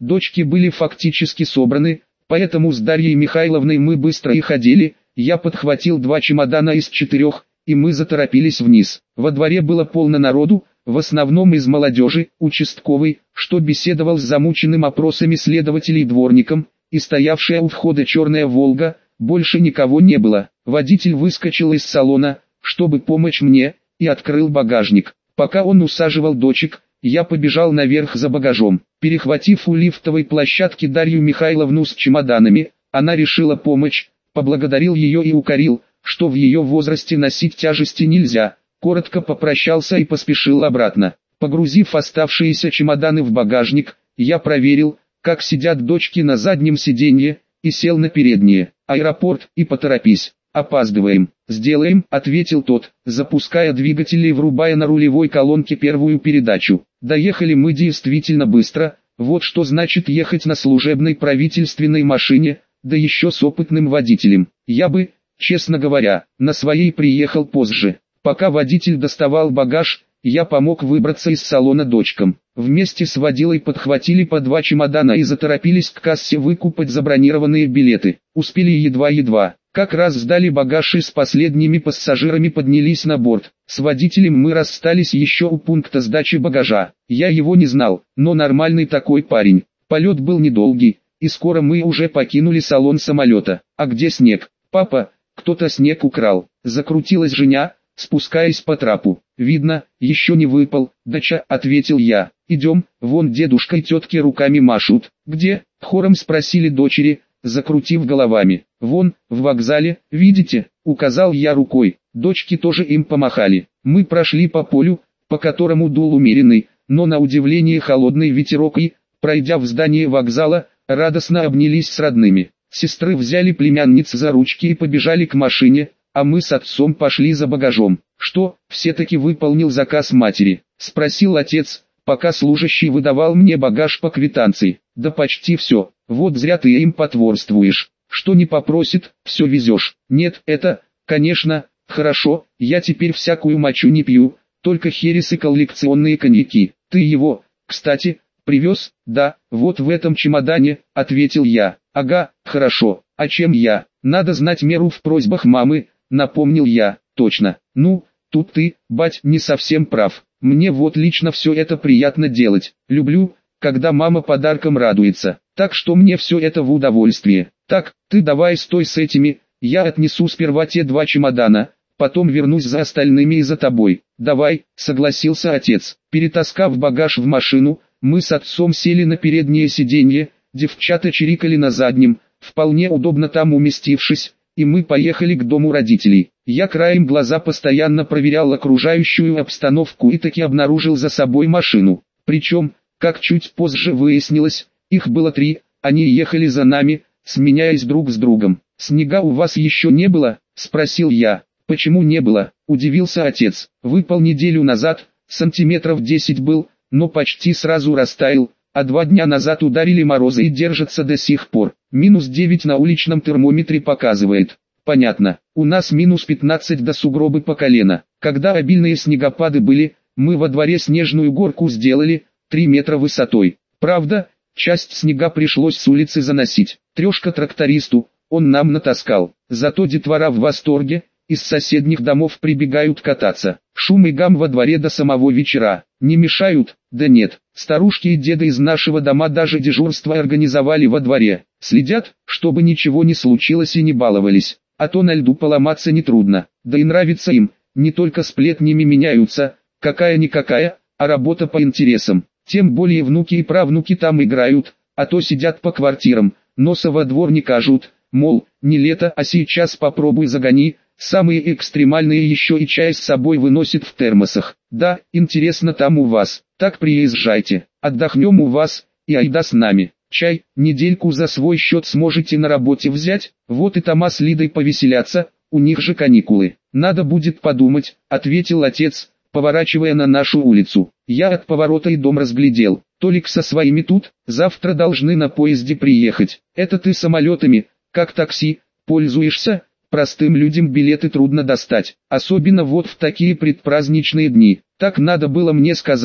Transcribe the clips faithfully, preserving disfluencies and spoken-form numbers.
Дочки были фактически собраны, поэтому с Дарьей Михайловной мы быстро и ходили. Я подхватил два чемодана из четырех, и мы заторопились вниз. Во дворе было полно народу, в основном из молодежи. Участковый, что беседовал с замученным опросами следователей дворником, и стоявшая у входа черная «Волга», больше никого не было. Водитель выскочил из салона, чтобы помочь мне, и открыл багажник. Пока он усаживал дочек, я побежал наверх за багажом. Перехватив у лифтовой площадки Дарью Михайловну с чемоданами, она решила помочь, поблагодарил ее и укорил, что в ее возрасте носить тяжести нельзя. Коротко попрощался и поспешил обратно. Погрузив оставшиеся чемоданы в багажник, я проверил, как сидят дочки на заднем сиденье, и сел на переднее. «Аэропорт, и поторопись, опаздываем». «Сделаем», — ответил тот, запуская двигатель и врубая на рулевой колонке первую передачу. Доехали мы действительно быстро, вот что значит ехать на служебной правительственной машине, да еще с опытным водителем. Я бы, честно говоря, на своей приехал позже. Пока водитель доставал багаж, я помог выбраться из салона дочкам. Вместе с водилой подхватили по два чемодана и заторопились к кассе выкупать забронированные билеты. Успели едва-едва. Как раз сдали багаж и с последними пассажирами поднялись на борт. С водителем мы расстались еще у пункта сдачи багажа. Я его не знал, но нормальный такой парень. Полет был недолгий, и скоро мы уже покинули салон самолета. А где снег? Папа, кто-то снег украл. Закрутилась Женя, спускаясь по трапу. «Видно, еще не выпал, дача», — ответил я. «Идем, вон дедушка и тетки руками машут». «Где?» — хором спросили дочери, закрутив головами. «Вон, в вокзале, видите?» — указал я рукой. Дочки тоже им помахали. Мы прошли по полю, по которому дул умеренный, но на удивление холодный ветерок и, пройдя в здание вокзала, радостно обнялись с родными. Сестры взяли племянниц за ручки и побежали к машине, а мы с отцом пошли за багажом. «Что, все-таки выполнил заказ матери?» — спросил отец, пока служащий выдавал мне багаж по квитанции. «Да почти все, вот зря ты им потворствуешь. Что не попросит, все везешь». «Нет, это, конечно, хорошо, я теперь всякую мочу не пью, только херес и коллекционные коньяки. Ты его, кстати, привез?» «Да, вот в этом чемодане», — ответил я. «Ага, хорошо, а чем я? Надо знать меру в просьбах мамы», — напомнил я. «Точно, ну, тут ты, бать, не совсем прав. Мне вот лично все это приятно делать. Люблю, когда мама подарком радуется. Так что мне все это в удовольствие. Так, ты давай стой с этими, я отнесу сперва те два чемодана, потом вернусь за остальными и за тобой». «Давай», — согласился отец. Перетаскав багаж в машину, мы с отцом сели на переднее сиденье, девчата чирикали на заднем, вполне удобно там уместившись, и мы поехали к дому родителей. Я краем глаза постоянно проверял окружающую обстановку и таки обнаружил за собой машину. Причем, как чуть позже выяснилось, их было три, они ехали за нами, сменяясь друг с другом. «Снега у вас еще не было?» — спросил я. «Почему не было?» — удивился отец. «Выпал неделю назад, сантиметров десять был, но почти сразу растаял, а два дня назад ударили морозы и держатся до сих пор. Минус девять на уличном термометре показывает». «Понятно, у нас минус пятнадцать до сугробы по колено. Когда обильные снегопады были, мы во дворе снежную горку сделали, три метра высотой. Правда, часть снега пришлось с улицы заносить. Трешка трактористу, он нам натаскал. Зато детвора в восторге, из соседних домов прибегают кататься. Шум и гам во дворе до самого вечера. Не мешают?» «Да нет, старушки и деды из нашего дома даже дежурство организовали во дворе. Следят, чтобы ничего не случилось и не баловались. А то на льду поломаться нетрудно, да и нравится им, не только сплетнями меняются, какая-никакая, а работа по интересам. Тем более внуки и правнуки там играют, а то сидят по квартирам, носа во двор не кажут, мол, не лето, а сейчас попробуй загони». Самые экстремальные еще и чай с собой выносят в термосах. «Да, интересно там у вас, так приезжайте, отдохнем у вас, и айда с нами. Чай, недельку за свой счет сможете на работе взять, вот и Тома с Лидой повеселятся, у них же каникулы». «Надо будет подумать», — ответил отец, поворачивая на нашу улицу. Я от поворота и дом разглядел. Толик со своими тут, завтра должны на поезде приехать. «Это ты самолетами, как такси, пользуешься?» Простым людям билеты трудно достать, особенно вот в такие предпраздничные дни. Так надо было мне сказать,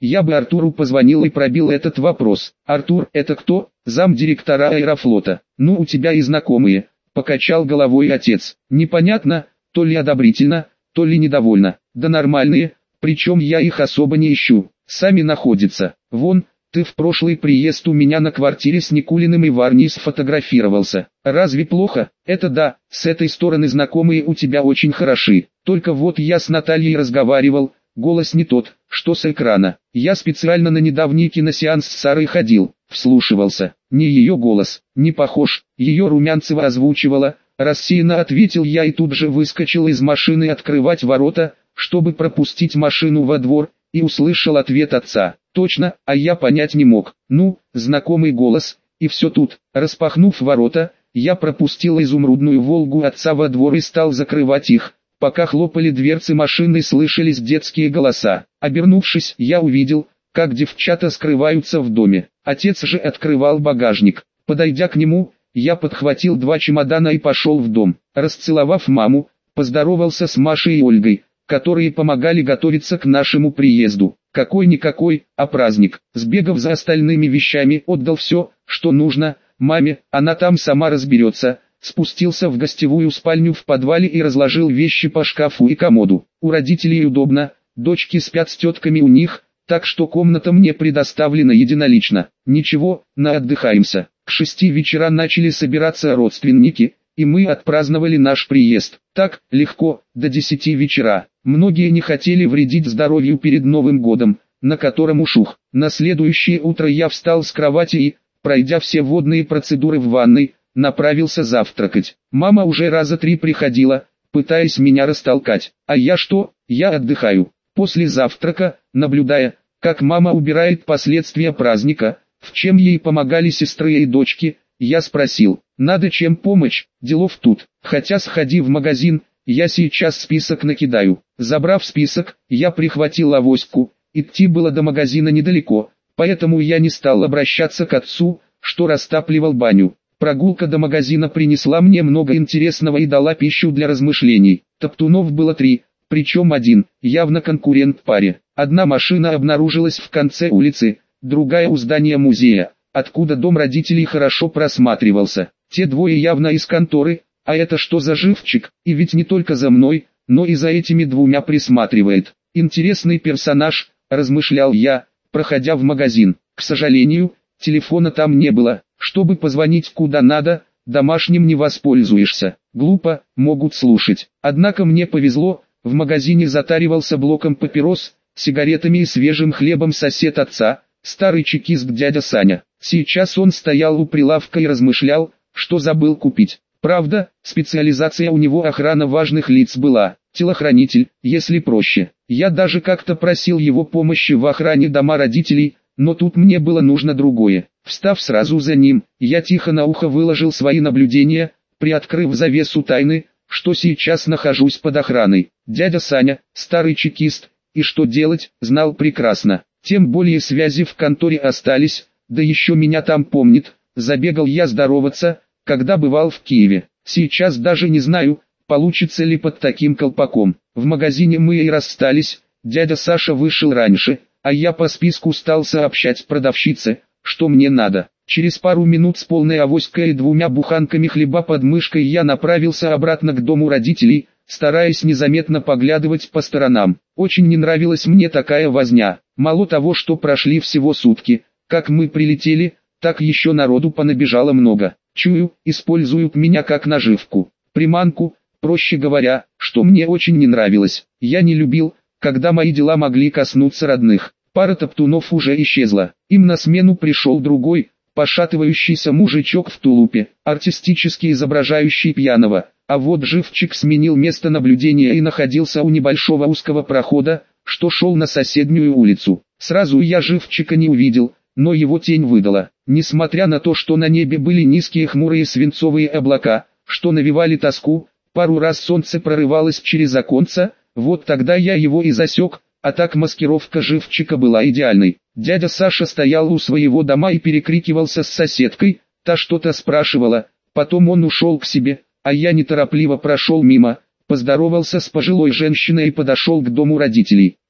я бы Артуру позвонил и пробил этот вопрос. Артур, это кто? Замдиректора Аэрофлота. Ну у тебя и знакомые, покачал головой отец. Непонятно, то ли одобрительно, то ли недовольно. Да нормальные, причем я их особо не ищу, сами находятся. Вон, ты в прошлый приезд у меня на квартире с Никулиным и Варней сфотографировался. Разве плохо? Это да, с этой стороны знакомые у тебя очень хороши. Только вот я с Натальей разговаривал, голос не тот, что с экрана. Я специально на недавний киносеанс с Сарой ходил, вслушивался. Не ее голос, не похож, ее Румянцева озвучивала. Рассеянно ответил я и тут же выскочил из машины открывать ворота, чтобы пропустить машину во двор, и услышал ответ отца. Точно, а я понять не мог. Ну, знакомый голос, и все тут. Распахнув ворота, я пропустил изумрудную Волгу отца во двор и стал закрывать их. Пока хлопали дверцы машины, слышались детские голоса. Обернувшись, я увидел, как девчата скрываются в доме. Отец же открывал багажник. Подойдя к нему, я подхватил два чемодана и пошел в дом. Расцеловав маму, поздоровался с Машей и Ольгой, которые помогали готовиться к нашему приезду. Какой-никакой, а праздник. Сбегав за остальными вещами, отдал все, что нужно маме, она там сама разберется. Спустился в гостевую спальню в подвале и разложил вещи по шкафу и комоду. У родителей удобно, дочки спят с тетками у них, так что комната мне предоставлена единолично. Ничего, наотдыхаемся. К шести вечера начали собираться родственники, и мы отпраздновали наш приезд. Так, легко, до десяти вечера. Многие не хотели вредить здоровью перед Новым годом, на котором ушух. На следующее утро я встал с кровати и, пройдя все водные процедуры в ванной, направился завтракать. Мама уже раза три приходила, пытаясь меня растолкать. А я что? Я отдыхаю. После завтрака, наблюдая, как мама убирает последствия праздника, в чем ей помогали сестры и дочки, я спросил, надо чем помочь, делов тут. Хотя сходи в магазин, я сейчас список накидаю. Забрав список, я прихватил авоську, идти было до магазина недалеко, поэтому я не стал обращаться к отцу, что растапливал баню. Прогулка до магазина принесла мне много интересного и дала пищу для размышлений. Топтунов было три, причем один, явно конкурент паре. Одна машина обнаружилась в конце улицы, другая у здания музея, откуда дом родителей хорошо просматривался. Те двое явно из конторы, а это что за живчик, и ведь не только за мной, но и за этими двумя присматривает. Интересный персонаж, размышлял я, проходя в магазин. К сожалению, телефона там не было. Чтобы позвонить куда надо, домашним не воспользуешься. Глупо, могут слушать. Однако мне повезло, в магазине затаривался блоком папирос, сигаретами и свежим хлебом сосед отца, старый чекист дядя Саня. Сейчас он стоял у прилавка и размышлял, что забыл купить. Правда, специализация у него охрана важных лиц была, телохранитель, если проще. Я даже как-то просил его помощи в охране дома родителей, но тут мне было нужно другое. Встав сразу за ним, я тихо на ухо выложил свои наблюдения, приоткрыв завесу тайны, что сейчас нахожусь под охраной. Дядя Саня, старый чекист, и что делать, знал прекрасно. Тем более связи в конторе остались, да еще меня там помнит. Забегал я здороваться, когда бывал в Киеве. Сейчас даже не знаю, получится ли под таким колпаком. В магазине мы и расстались, дядя Саша вышел раньше, а я по списку стал сообщать продавщице, что мне надо. Через пару минут с полной авоськой и двумя буханками хлеба под мышкой я направился обратно к дому родителей, стараясь незаметно поглядывать по сторонам. Очень не нравилась мне такая возня. Мало того, что прошли всего сутки, как мы прилетели, так еще народу понабежало много. Чую, используют меня как наживку, приманку, проще говоря, что мне очень не нравилось. Я не любил, когда мои дела могли коснуться родных. Пара топтунов уже исчезла. Им на смену пришел другой, пошатывающийся мужичок в тулупе, артистически изображающий пьяного. А вот живчик сменил место наблюдения и находился у небольшого узкого прохода, что шел на соседнюю улицу. Сразу я живчика не увидел, но его тень выдала. Несмотря на то, что на небе были низкие хмурые свинцовые облака, что навевали тоску, пару раз солнце прорывалось через оконца, вот тогда я его и засек, а так маскировка живчика была идеальной. Дядя Саша стоял у своего дома и перекрикивался с соседкой, та что-то спрашивала, потом он ушел к себе, а я неторопливо прошел мимо, поздоровался с пожилой женщиной и подошел к дому родителей.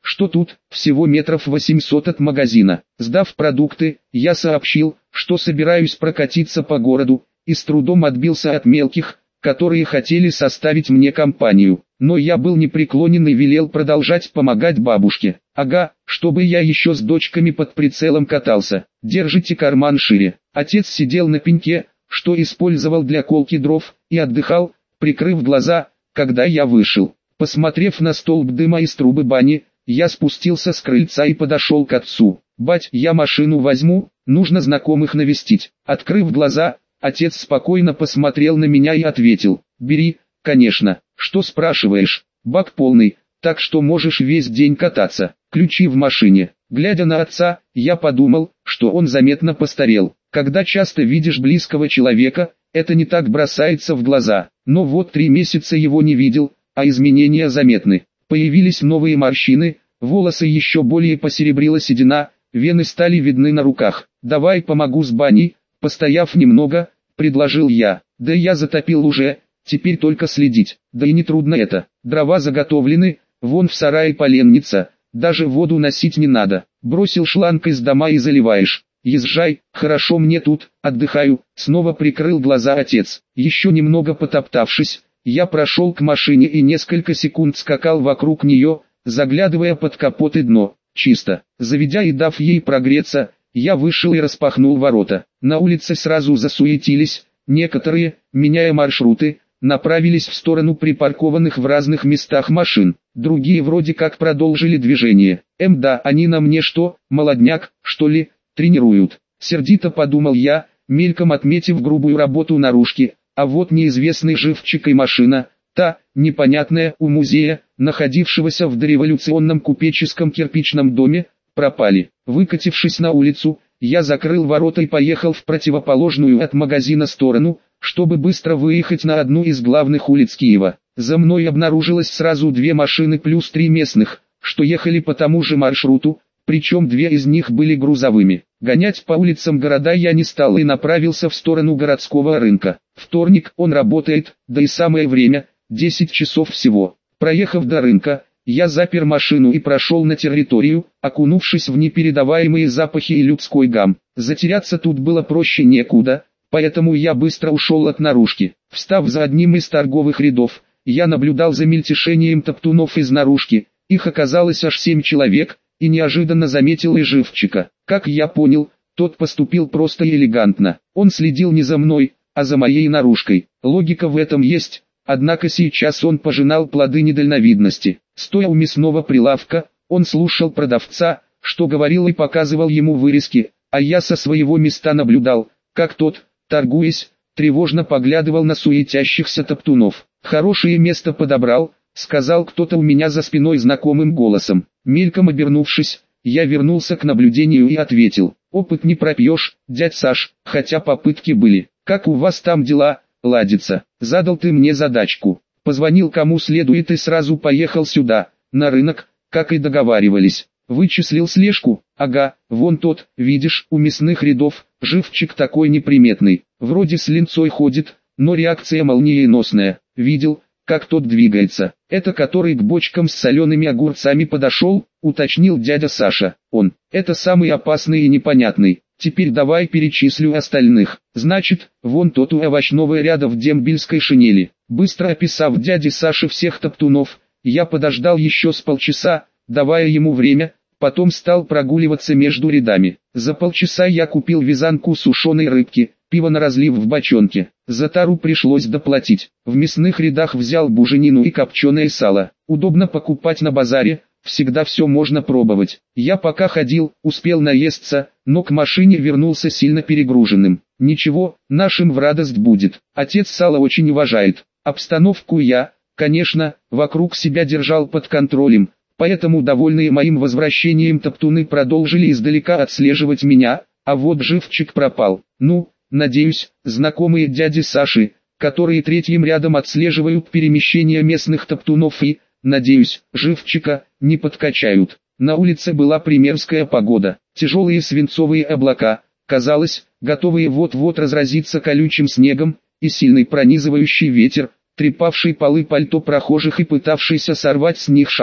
что тут всего метров восемьсот от магазина. Сдав продукты, я сообщил, что собираюсь прокатиться по городу, и с трудом отбился от мелких, которые хотели составить мне компанию. Но я был непреклонен и велел продолжать помогать бабушке. Ага, чтобы я еще с дочками под прицелом катался. Держите карман шире. Отец сидел на пеньке, что использовал для колки дров, и отдыхал, прикрыв глаза, когда я вышел. Посмотрев на столб дыма из трубы бани, я спустился с крыльца и подошел к отцу. «Бать, я машину возьму, нужно знакомых навестить». Открыв глаза, отец спокойно посмотрел на меня и ответил: «Бери, конечно, что спрашиваешь, бак полный, так что можешь весь день кататься, ключи в машине». Глядя на отца, я подумал, что он заметно постарел. Когда часто видишь близкого человека, это не так бросается в глаза. Но вот три месяца его не видел, а изменения заметны. Появились новые морщины, волосы еще более посеребрила седина, вены стали видны на руках. «Давай помогу с баней», постояв немного, предложил я. «Да я затопил уже, теперь только следить». «Да и не трудно это, дрова заготовлены, вон в сарае поленница, даже воду носить не надо. Бросил шланг из дома и заливаешь. Езжай, хорошо мне тут, отдыхаю». Снова прикрыл глаза отец. Еще немного потоптавшись, я прошел к машине и несколько секунд скакал вокруг нее, заглядывая под капот и дно. Чисто. Заведя и дав ей прогреться, я вышел и распахнул ворота. На улице сразу засуетились, некоторые, меняя маршруты, направились в сторону припаркованных в разных местах машин. Другие вроде как продолжили движение. Эм да, они на мне что, молодняк, что ли, тренируют? Сердито подумал я, мельком отметив грубую работу наружки. А вот неизвестный живчик и машина, та, непонятная, у музея, находившегося в дореволюционном купеческом кирпичном доме, пропали. Выкатившись на улицу, я закрыл ворота и поехал в противоположную от магазина сторону, чтобы быстро выехать на одну из главных улиц Киева. За мной обнаружилось сразу две машины плюс три местных, что ехали по тому же маршруту, причем две из них были грузовыми. Гонять по улицам города я не стал и направился в сторону городского рынка. Вторник, он работает, да и самое время, десять часов всего. Проехав до рынка, я запер машину и прошел на территорию, окунувшись в непередаваемые запахи и людской гам. Затеряться тут было проще некуда, поэтому я быстро ушел от наружки. Встав за одним из торговых рядов, я наблюдал за мельтешением топтунов из наружки. Их оказалось аж семь человек, и неожиданно заметил и живчика. Как я понял, тот поступил просто и элегантно. Он следил не за мной, а за моей наружкой. Логика в этом есть, однако сейчас он пожинал плоды недальновидности. Стоя у мясного прилавка, он слушал продавца, что говорил и показывал ему вырезки, а я со своего места наблюдал, как тот, торгуясь, тревожно поглядывал на суетящихся топтунов. «Хорошее место подобрал», — сказал кто-то у меня за спиной знакомым голосом. Мельком обернувшись, я вернулся к наблюдению и ответил: «Опыт не пропьешь, дядь Саш, хотя попытки были. Как у вас там дела, ладится? Задал ты мне задачку. Позвонил кому следует и сразу поехал сюда, на рынок, как и договаривались. Вычислил слежку? Ага, вон тот, видишь, у мясных рядов, живчик такой неприметный. Вроде с линцой ходит, но реакция молниеносная. Видел, как тот двигается. Это который к бочкам с солеными огурцами подошел», — уточнил дядя Саша. «Он, это самый опасный и непонятный. Теперь давай перечислю остальных. Значит, вон тот у овощного ряда в дембельской шинели». Быстро описав дяде Саше всех топтунов, я подождал еще с полчаса, давая ему время, потом стал прогуливаться между рядами. За полчаса я купил вязанку сушеной рыбки, пиво на разлив в бочонке. За тару пришлось доплатить. В мясных рядах взял буженину и копченое сало. Удобно покупать на базаре, всегда все можно пробовать. Я пока ходил, успел наесться, но к машине вернулся сильно перегруженным. Ничего, нашим в радость будет. Отец сало очень уважает. Обстановку я, конечно, вокруг себя держал под контролем, поэтому довольные моим возвращением топтуны продолжили издалека отслеживать меня, а вот живчик пропал. Ну, надеюсь, знакомые дяди Саши, которые третьим рядом отслеживают перемещение местных топтунов и, надеюсь, живчика, не подкачают. На улице была примерская погода, тяжелые свинцовые облака, казалось, готовые вот-вот разразиться колючим снегом, и сильный пронизывающий ветер, трепавший полы пальто прохожих и пытавшийся сорвать с них шапки.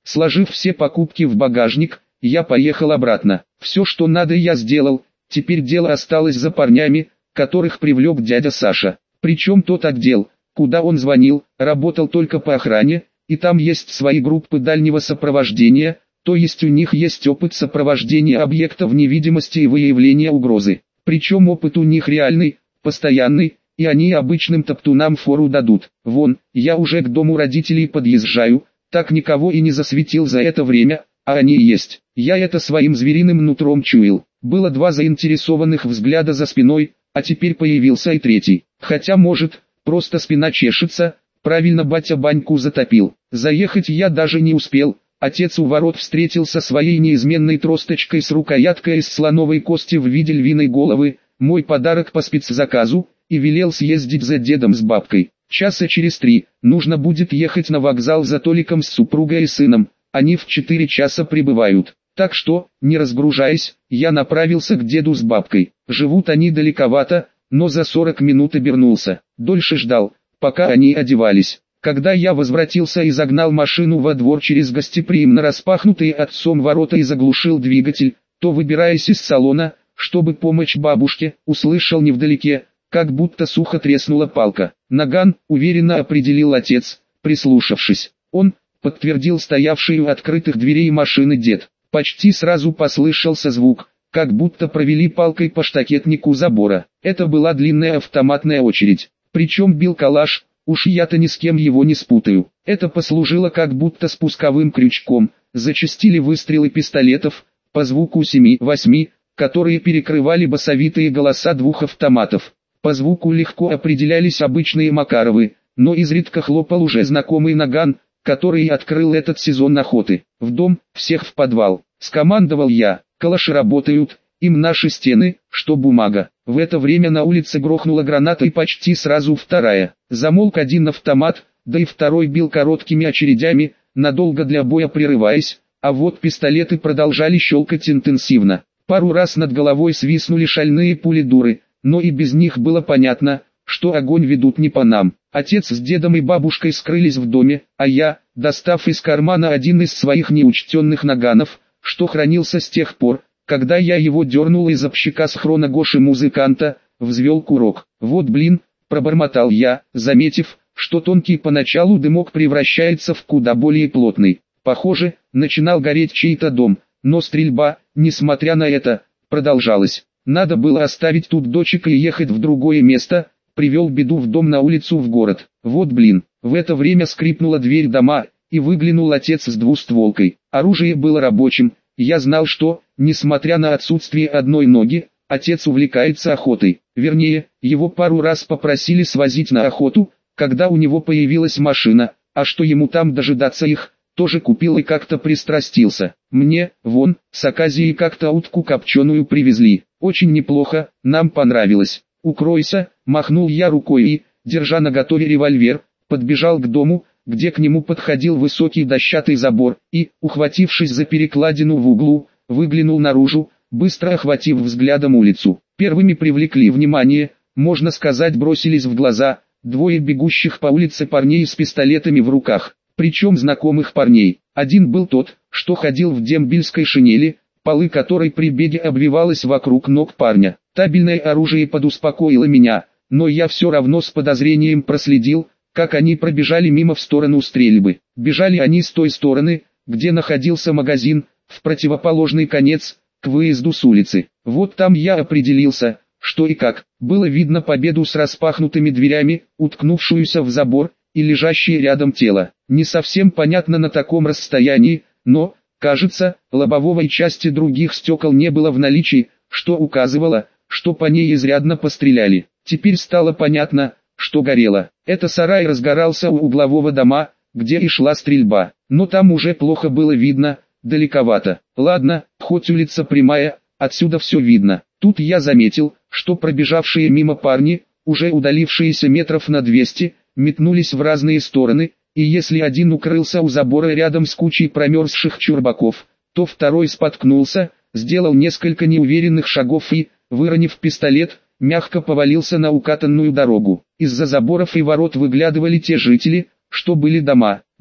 Сложив все покупки в багажник, я поехал обратно. Все, что надо, я сделал, теперь дело осталось за парнями, которых привлек дядя Саша. Причем тот отдел, куда он звонил, работал только по охране, и там есть свои группы дальнего сопровождения, то есть у них есть опыт сопровождения объектов невидимости и выявления угрозы. Причем опыт у них реальный, постоянный, и они обычным топтунам фору дадут. Вон, я уже к дому родителей подъезжаю, так никого и не засветил за это время, а они есть. Я это своим звериным нутром чуял. Было два заинтересованных взгляда за спиной, а теперь появился и третий. Хотя может, просто спина чешется, правильно батя баньку затопил. Заехать я даже не успел. Отец у ворот встретился своей неизменной тросточкой с рукояткой из слоновой кости в виде львиной головы, мой подарок по спецзаказу, и велел съездить за дедом с бабкой. Часа через три, нужно будет ехать на вокзал за Толиком с супругой и сыном, они в четыре часа прибывают. Так что, не разгружаясь, я направился к деду с бабкой. Живут они далековато, но за сорок минут обернулся. Дольше ждал, пока они одевались. Когда я возвратился и загнал машину во двор через гостеприимно распахнутые отцом ворота и заглушил двигатель, то, выбираясь из салона, чтобы помочь бабушке, услышал невдалеке, как будто сухо треснула палка. «Наган», уверенно определил отец, прислушавшись. Он подтвердил стоявший у открытых дверей машины дед. Почти сразу послышался звук, как будто провели палкой по штакетнику забора. Это была длинная автоматная очередь. Причем бил калаш, уж я-то ни с кем его не спутаю. Это послужило как будто спусковым крючком. Зачастили выстрелы пистолетов, по звуку семи-восьми, которые перекрывали басовитые голоса двух автоматов. По звуку легко определялись обычные Макаровы, но изредка хлопал уже знакомый наган, который открыл этот сезон охоты. «В дом, всех в подвал», — скомандовал я. «Калаши работают, им наши стены, что бумага». В это время на улице грохнула граната и почти сразу вторая. Замолк один автомат, да и второй бил короткими очередями, надолго для боя прерываясь, а вот пистолеты продолжали щелкать интенсивно. Пару раз над головой свистнули шальные пули-дуры, но и без них было понятно, что огонь ведут не по нам. Отец с дедом и бабушкой скрылись в доме, а я, достав из кармана один из своих неучтенных наганов, что хранился с тех пор, когда я его дернул из общака схрона Гоши-музыканта, взвел курок. «Вот блин», — пробормотал я, заметив, что тонкий поначалу дымок превращается в куда более плотный. Похоже, начинал гореть чей-то дом, но стрельба, несмотря на это, продолжалась. Надо было оставить тут дочек и ехать в другое место. Привел беду в дом на улицу в город. Вот блин. В это время скрипнула дверь дома, и выглянул отец с двустволкой. Оружие было рабочим. Я знал, что, несмотря на отсутствие одной ноги, отец увлекается охотой. Вернее, его пару раз попросили свозить на охоту, когда у него появилась машина, а что ему там дожидаться их, тоже купил и как-то пристрастился. Мне, вон, с Аказии как-то утку копченую привезли. Очень неплохо, нам понравилось. «Укройся», махнул я рукой и, держа наготове револьвер, подбежал к дому, где к нему подходил высокий дощатый забор, и, ухватившись за перекладину в углу, выглянул наружу, быстро охватив взглядом улицу. Первыми привлекли внимание, можно сказать, бросились в глаза, двое бегущих по улице парней с пистолетами в руках, причем знакомых парней. Один был тот, что ходил в дембельской шинели, полы которой при беге обвивалось вокруг ног парня. Табельное оружие подуспокоило меня, но я все равно с подозрением проследил, как они пробежали мимо в сторону стрельбы. Бежали они с той стороны, где находился магазин, в противоположный конец, к выезду с улицы. Вот там я определился, что и как. Было видно победу с распахнутыми дверями, уткнувшуюся в забор, и лежащее рядом тело. Не совсем понятно на таком расстоянии, но, кажется, лобовой части других стекол не было в наличии, что указывало, что по ней изрядно постреляли. Теперь стало понятно, что горело. Это сарай разгорался у углового дома, где и шла стрельба. Но там уже плохо было видно, далековато. Ладно, хоть улица прямая, отсюда все видно. Тут я заметил, что пробежавшие мимо парни, уже удалившиеся метров на двести, метнулись в разные стороны, и если один укрылся у забора рядом с кучей промерзших чурбаков, то второй споткнулся, сделал несколько неуверенных шагов и, выронив пистолет, мягко повалился на укатанную дорогу. Из-за заборов и ворот выглядывали те жители, что были дома.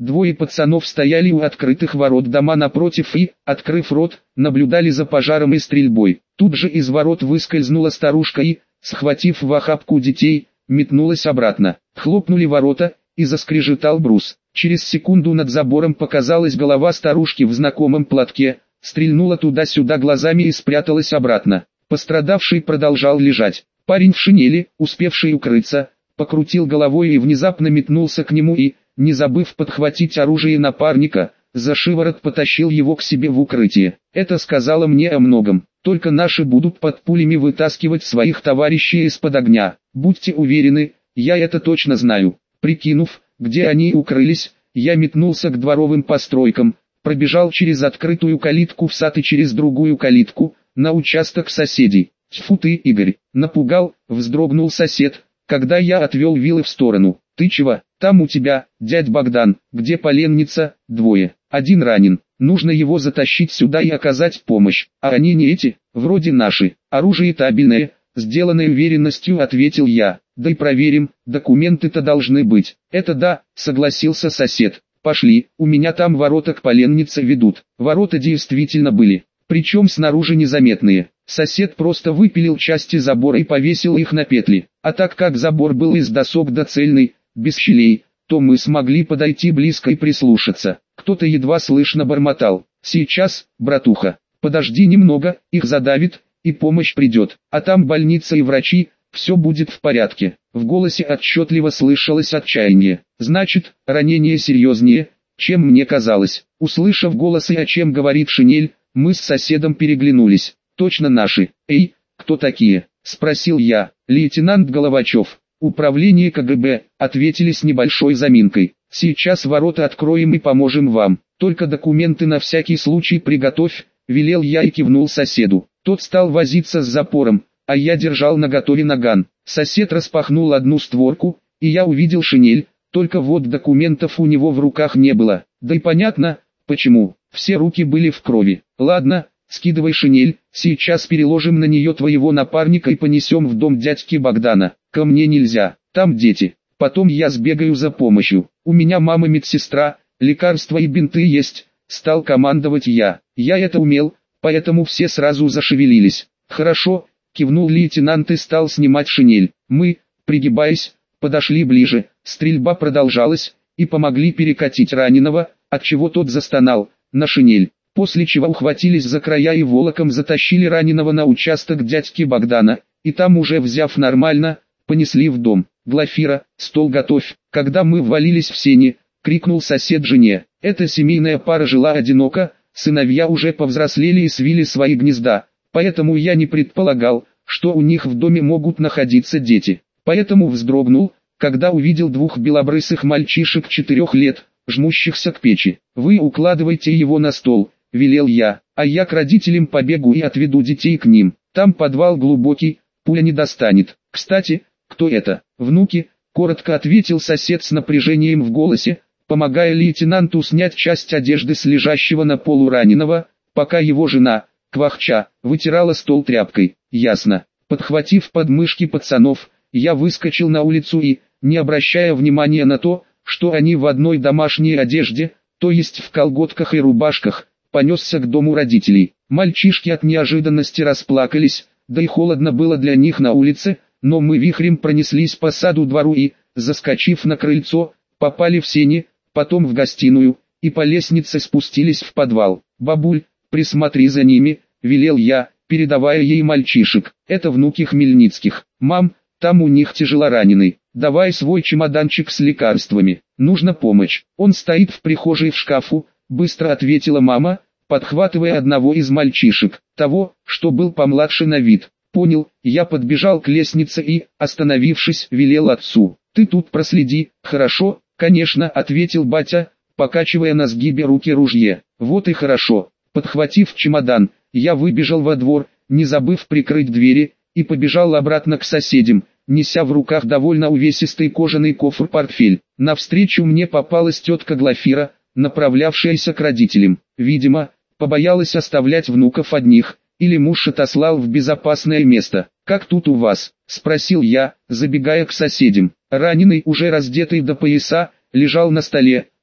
Двое пацанов стояли у открытых ворот дома напротив и, открыв рот, наблюдали за пожаром и стрельбой. Тут же из ворот выскользнула старушка и, схватив в охапку детей, метнулась обратно. Хлопнули ворота, и заскрежетал брус. Через секунду над забором показалась голова старушки в знакомом платке, стрельнула туда-сюда глазами и спряталась обратно. Пострадавший продолжал лежать. Парень в шинели, успевший укрыться, покрутил головой и внезапно метнулся к нему и, не забыв подхватить оружие напарника, за шиворот потащил его к себе в укрытие. Это сказало мне о многом. Только наши будут под пулями вытаскивать своих товарищей из-под огня. Будьте уверены, я это точно знаю. Прикинув, где они укрылись, я метнулся к дворовым постройкам, пробежал через открытую калитку в сад и через другую калитку, на участок соседей. Тьфу ты, Игорь, напугал, вздрогнул сосед, когда я отвел вилы в сторону. Ты чего? Там у тебя, дядь Богдан, где поленница, двое. Один ранен, нужно его затащить сюда и оказать помощь. А они не эти, вроде наши. Оружие табельное, сделанное уверенностью, ответил я. Да и проверим, документы-то должны быть. Это да, согласился сосед. Пошли, у меня там ворота к поленнице ведут. Ворота действительно были, причем снаружи незаметные. Сосед просто выпилил части забора и повесил их на петли. А так как забор был из досок да цельный, без щелей, то мы смогли подойти близко и прислушаться. Кто-то едва слышно бормотал. Сейчас, братуха, подожди немного, их задавит, и помощь придет. А там больница и врачи, все будет в порядке. В голосе отчетливо слышалось отчаяние. Значит, ранение серьезнее, чем мне казалось. Услышав голос и о чем говорит шинель, мы с соседом переглянулись. Точно наши. Эй, кто такие? Спросил я. Лейтенант Головачев. Управление ка гэ бэ, ответили с небольшой заминкой. Сейчас ворота откроем и поможем вам. Только документы на всякий случай приготовь, велел я и кивнул соседу. Тот стал возиться с запором, а я держал наготове наган. Сосед распахнул одну створку, и я увидел шинель, только вот документов у него в руках не было. Да и понятно, почему. Все руки были в крови. Ладно, скидывай шинель, сейчас переложим на нее твоего напарника и понесем в дом дядьки Богдана. Ко мне нельзя, там дети. Потом я сбегаю за помощью. У меня мама медсестра, лекарства и бинты есть, стал командовать я. Я это умел, поэтому все сразу зашевелились. Хорошо, кивнул лейтенант и стал снимать шинель. Мы, пригибаясь, подошли ближе, стрельба продолжалась, и помогли перекатить раненого, отчего тот застонал, на шинель. После чего ухватились за края и волоком затащили раненого на участок дядьки Богдана, и там уже взяв нормально, понесли в дом. Глафира, стол готовь. Когда мы ввалились в сени, крикнул сосед жене. Эта семейная пара жила одиноко, сыновья уже повзрослели и свили свои гнезда, поэтому я не предполагал, что у них в доме могут находиться дети. Поэтому вздрогнул, когда увидел двух белобрысых мальчишек четырех лет, жмущихся к печи. Вы укладывайте его на стол, велел я, а я к родителям побегу и отведу детей к ним. Там подвал глубокий, пуля не достанет. Кстати, кто это? Внуки, коротко ответил сосед с напряжением в голосе, помогая лейтенанту снять часть одежды с лежащего на полу раненого, пока его жена, квахча, вытирала стол тряпкой. Ясно. Подхватив подмышки пацанов, я выскочил на улицу и, не обращая внимания на то, что они в одной домашней одежде, то есть в колготках и рубашках, понесся к дому родителей. Мальчишки от неожиданности расплакались, да и холодно было для них на улице, но мы вихрем пронеслись по саду двору и, заскочив на крыльцо, попали в сени, потом в гостиную, и по лестнице спустились в подвал. «Бабуль, присмотри за ними», — велел я, передавая ей мальчишек. «Это внуки Хмельницких. Мам, там у них тяжелораненый. Давай свой чемоданчик с лекарствами. Нужна помощь. Он стоит в прихожей в шкафу», — быстро ответила мама, подхватывая одного из мальчишек, того, что был помладше на вид. Понял, я подбежал к лестнице и, остановившись, велел отцу. «Ты тут проследи». «Хорошо, конечно», — ответил батя, покачивая на сгибе руки ружье. «Вот и хорошо». Подхватив чемодан, я выбежал во двор, не забыв прикрыть двери, и побежал обратно к соседям, неся в руках довольно увесистый кожаный кофр-портфель. Навстречу мне попалась тетка Глафира, направлявшаяся к родителям. Видимо, побоялась оставлять внуков одних, или муж отослал в безопасное место. «Как тут у вас?» – спросил я, забегая к соседям. Раненый, уже раздетый до пояса, лежал на столе,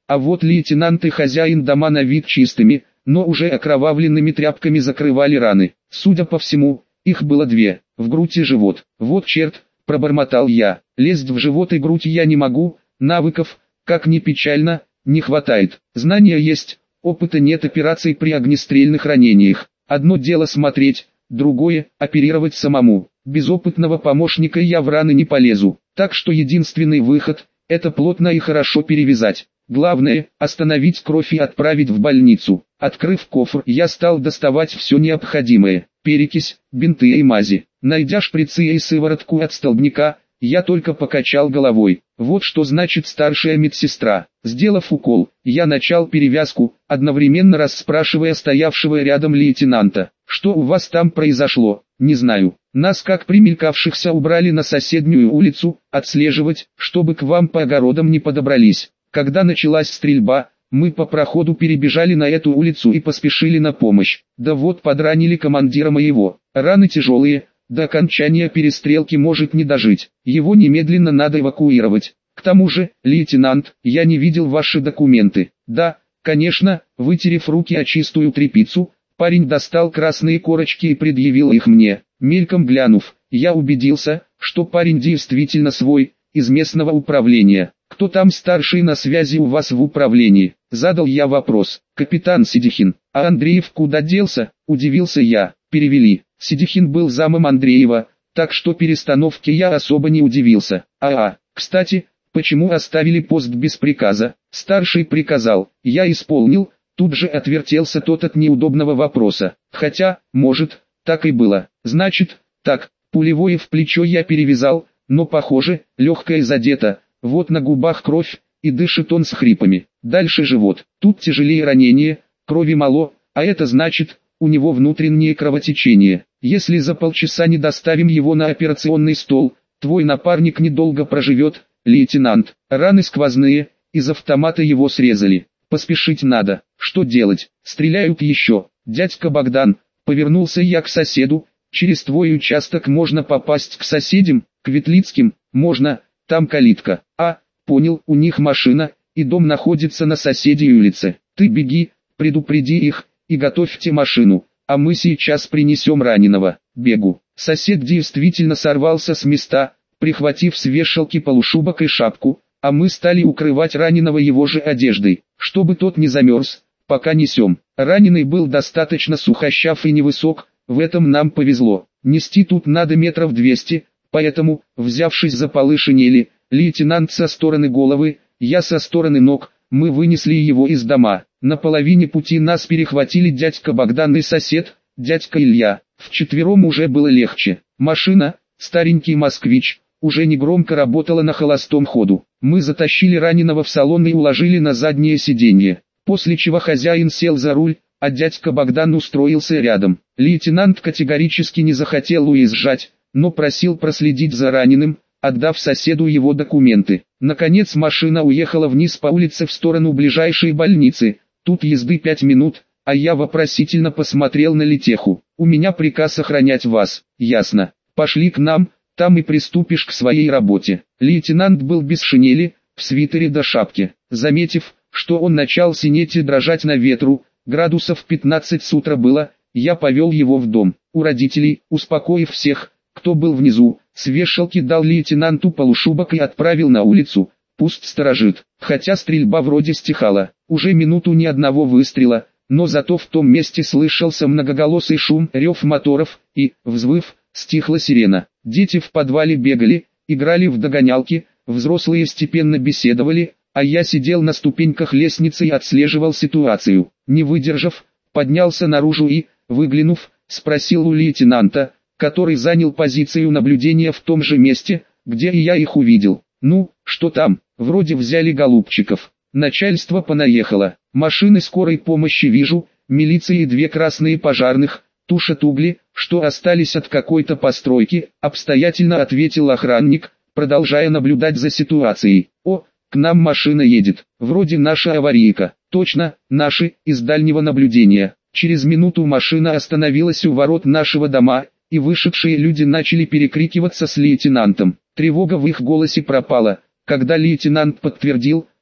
А вот лейтенант и хозяин дома на вид чистыми, но уже окровавленными тряпками закрывали раны. Судя по всему, их было две, в грудь и живот. Вот черт, пробормотал я, лезть в живот и грудь я не могу, навыков, как ни печально, не хватает. Знания есть, опыта нет операций при огнестрельных ранениях. Одно дело смотреть, другое – оперировать самому. Без опытного помощника я в раны не полезу, так что единственный выход – это плотно и хорошо перевязать. Главное – остановить кровь и отправить в больницу. Открыв кофр, я стал доставать все необходимое – перекись, бинты и мази. Найдя шприцы и сыворотку от столбняка, я только покачал головой. Вот что значит старшая медсестра. Сделав укол, я начал перевязку, одновременно расспрашивая стоявшего рядом лейтенанта. Что у вас там произошло? Не знаю. Нас как примелькавшихся убрали на соседнюю улицу, отслеживать, чтобы к вам по огородам не подобрались. Когда началась стрельба, мы по проходу перебежали на эту улицу и поспешили на помощь. Да вот подранили командира моего. Раны тяжелые, до окончания перестрелки может не дожить. Его немедленно надо эвакуировать. К тому же, лейтенант, я не видел ваши документы. Да, конечно, вытерев руки о чистую тряпицу, парень достал красные корочки и предъявил их мне. Мельком глянув, я убедился, что парень действительно свой, из местного управления. Кто там старший на связи у вас в управлении? Задал я вопрос. Капитан Сидихин. А Андреев куда делся? Удивился я. Перевели. Сидихин был замом Андреева, так что перестановке я особо не удивился. А-а, кстати, почему оставили пост без приказа? Старший приказал, я исполнил, тут же отвертелся тот от неудобного вопроса. Хотя, может, так и было. Значит, так, пулевое в плечо я перевязал, но похоже, легкое задето, вот на губах кровь, и дышит он с хрипами. Дальше живот, тут тяжелее ранение, крови мало, а это значит, у него внутреннее кровотечение. Если за полчаса не доставим его на операционный стол, твой напарник недолго проживет, лейтенант. Раны сквозные, из автомата его срезали. Поспешить надо. Что делать? Стреляют еще. Дядька Богдан, повернулся я к соседу. Через твой участок можно попасть к соседям, к Ветлицким, можно, там калитка. А, понял, у них машина, и дом находится на соседней улице. Ты беги, предупреди их, и готовьте машину, а мы сейчас принесем раненого. Бегу. Сосед действительно сорвался с места, прихватив с вешалки полушубок и шапку, а мы стали укрывать раненого его же одеждой, чтобы тот не замерз, пока несем. Раненый был достаточно сухощав и невысок, в этом нам повезло. Нести тут надо метров двести, поэтому, взявшись за полы шинели, лейтенант со стороны головы, я со стороны ног, мы вынесли его из дома. На половине пути нас перехватили дядька Богдан и сосед, дядька Илья. Вчетвером уже было легче. Машина, старенький москвич, уже негромко работала на холостом ходу. Мы затащили раненого в салон и уложили на заднее сиденье, после чего хозяин сел за руль, а дядька Богдан устроился рядом. Лейтенант категорически не захотел уезжать, но просил проследить за раненым, отдав соседу его документы. Наконец машина уехала вниз по улице в сторону ближайшей больницы. Тут езды пять минут, а я вопросительно посмотрел на Летеху. У меня приказ охранять вас. Ясно. Пошли к нам, там и приступишь к своей работе. Лейтенант был без шинели, в свитере до шапки. Заметив, что он начал синеть и дрожать на ветру, градусов пятнадцать с утра было, я повел его в дом. У родителей, успокоив всех, кто был внизу, с вешалки дал лейтенанту полушубок и отправил на улицу, пусть сторожит. Хотя стрельба вроде стихала, уже минуту ни одного выстрела, но зато в том месте слышался многоголосый шум, рев моторов, и, взвыв, стихла сирена. Дети в подвале бегали, играли в догонялки, взрослые степенно беседовали, а я сидел на ступеньках лестницы и отслеживал ситуацию. Не выдержав, поднялся наружу и, выглянув, спросил у лейтенанта, который занял позицию наблюдения в том же месте, где и я их увидел. Ну, что там? Вроде взяли голубчиков. Начальство понаехало. Машины скорой помощи вижу, милиции и две красные пожарных, тушат угли, что остались от какой-то постройки, обстоятельно ответил охранник, продолжая наблюдать за ситуацией. О, к нам машина едет, вроде наша аварийка. Точно, наши, из дальнего наблюдения. Через минуту машина остановилась у ворот нашего дома, и вышедшие люди начали перекрикиваться с лейтенантом. Тревога в их голосе пропала, когда лейтенант подтвердил,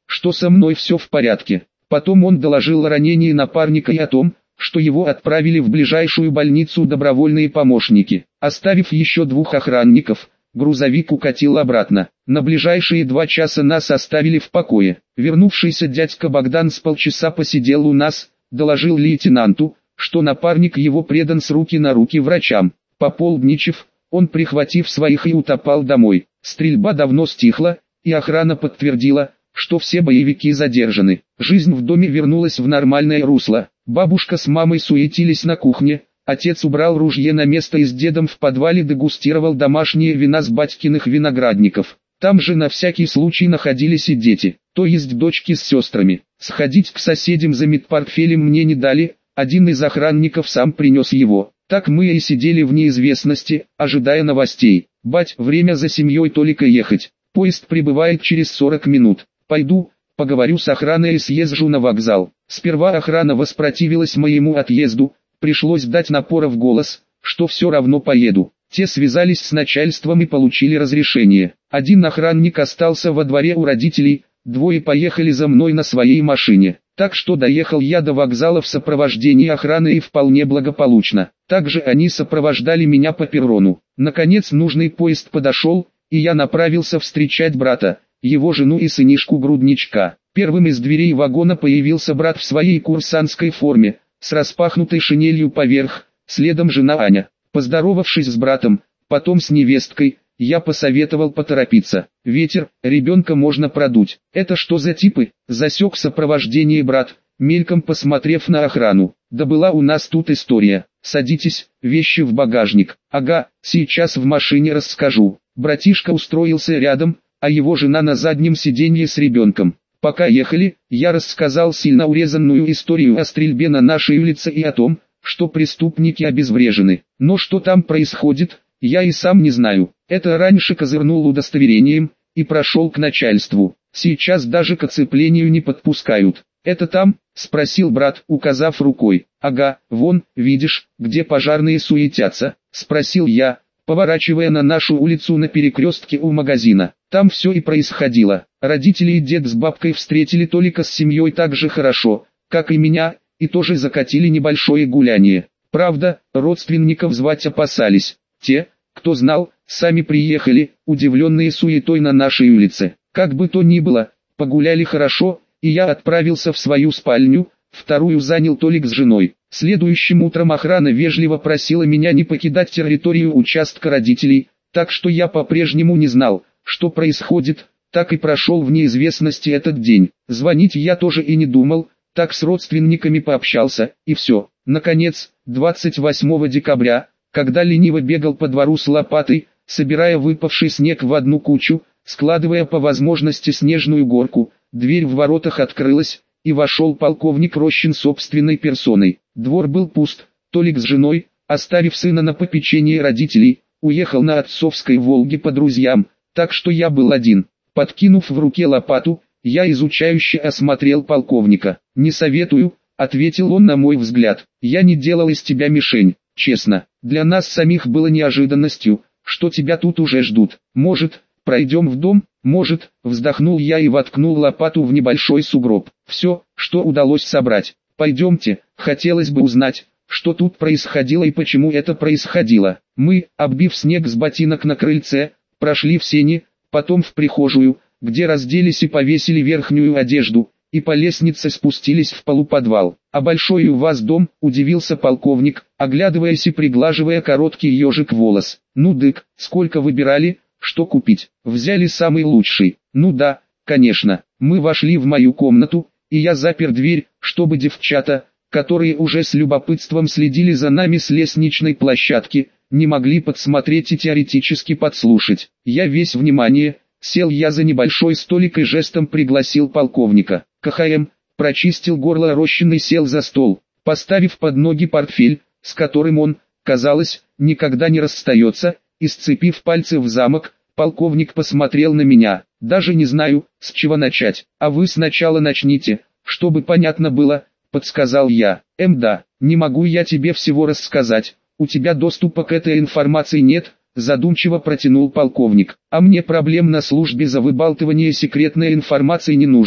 что со мной все в порядке. Потом он доложил о ранении напарника и о том, что его отправили в ближайшую больницу добровольные помощники. Оставив еще двух охранников, грузовик укатил обратно. На ближайшие два часа нас оставили в покое. Вернувшийся дядька Богдан с полчаса посидел у нас, доложил лейтенанту, что напарник его предан с руки на руки врачам. Пополдничав, он, прихватив своих, и утопал домой. Стрельба давно стихла, и охрана подтвердила, что все боевики задержаны. Жизнь в доме вернулась в нормальное русло. Бабушка с мамой суетились на кухне, отец убрал ружье на место и с дедом в подвале дегустировал домашние вина с батькиных виноградников. Там же на всякий случай находились и дети, то есть дочки с сестрами. Сходить к соседям за медпортфелем мне не дали, один из охранников сам принес его. Так мы и сидели в неизвестности, ожидая новостей. «Бать, время за семьей только ехать. Поезд прибывает через сорок минут. Пойду, поговорю с охраной и съезжу на вокзал». Сперва охрана воспротивилась моему отъезду, пришлось дать напора в голос, что все равно поеду. Те связались с начальством и получили разрешение. Один охранник остался во дворе у родителей, двое поехали за мной на своей машине. Так что доехал я до вокзала в сопровождении охраны и вполне благополучно. Также они сопровождали меня по перрону. Наконец нужный поезд подошел, и я направился встречать брата, его жену и сынишку-грудничка. Первым из дверей вагона появился брат в своей курсантской форме, с распахнутой шинелью поверх, следом жена Аня. Поздоровавшись с братом, потом с невесткой, я посоветовал поторопиться. Ветер, ребенка можно продуть. Это что за типы? Засек сопровождение брат, мельком посмотрев на охрану. Да была у нас тут история. Садитесь, вещи в багажник. Ага, сейчас в машине расскажу. Братишка устроился рядом, а его жена на заднем сиденье с ребенком. Пока ехали, я рассказал сильно урезанную историю о стрельбе на нашей улице и о том, что преступники обезврежены. Но что там происходит, я и сам не знаю. Это раньше козырнул удостоверением и прошел к начальству. Сейчас даже к оцеплению не подпускают. «Это там?» – спросил брат, указав рукой. «Ага, вон, видишь, где пожарные суетятся?» – спросил я, поворачивая на нашу улицу на перекрестке у магазина. Там все и происходило. Родители и дед с бабкой встретили Толика с семьей так же хорошо, как и меня, и тоже закатили небольшое гуляние. Правда, родственников звать опасались. Те, кто знал, сами приехали, удивленные суетой на нашей улице. Как бы то ни было, погуляли хорошо, и я отправился в свою спальню, вторую занял Толик с женой. Следующим утром охрана вежливо просила меня не покидать территорию участка родителей, так что я по-прежнему не знал, что происходит, так и прошел в неизвестности этот день. Звонить я тоже и не думал, так с родственниками пообщался, и все. Наконец, двадцать восьмого декабря, когда лениво бегал по двору с лопатой, собирая выпавший снег в одну кучу, складывая по возможности снежную горку, дверь в воротах открылась, и вошел полковник Рощин собственной персоной. Двор был пуст, Толик с женой, оставив сына на попечении родителей, уехал на отцовской «Волге» по друзьям, так что я был один. Подкинув в руке лопату, я изучающе осмотрел полковника. «Не советую», — ответил он на мой взгляд. «Я не делал из тебя мишень, честно. Для нас самих было неожиданностью, что тебя тут уже ждут. Может, пройдем в дом?» «Может», — вздохнул я и воткнул лопату в небольшой сугроб. «Все, что удалось собрать. Пойдемте, хотелось бы узнать, что тут происходило и почему это происходило». Мы, оббив снег с ботинок на крыльце, прошли в сени, потом в прихожую, где разделись и повесили верхнюю одежду, и по лестнице спустились в полуподвал. «А большой у вас дом?» – удивился полковник, оглядываясь и приглаживая короткий ежик волос. «Ну дык, сколько выбирали, что купить? Взяли самый лучший». «Ну да, конечно». Мы вошли в мою комнату, и я запер дверь, чтобы девчата, которые уже с любопытством следили за нами с лестничной площадки, не могли подсмотреть и теоретически подслушать. Я весь внимание, сел я за небольшой столик и жестом пригласил полковника. КХМ, прочистил горло Рощин и сел за стол, поставив под ноги портфель, с которым он, казалось, никогда не расстается, и сцепив пальцы в замок, полковник посмотрел на меня. «Даже не знаю, с чего начать, а вы сначала начните, чтобы понятно было», — подсказал я. «Эм да, не могу я тебе всего рассказать, у тебя доступа к этой информации нет», — задумчиво протянул полковник. «А мне проблем на службе за выбалтывание секретной информации не нужно.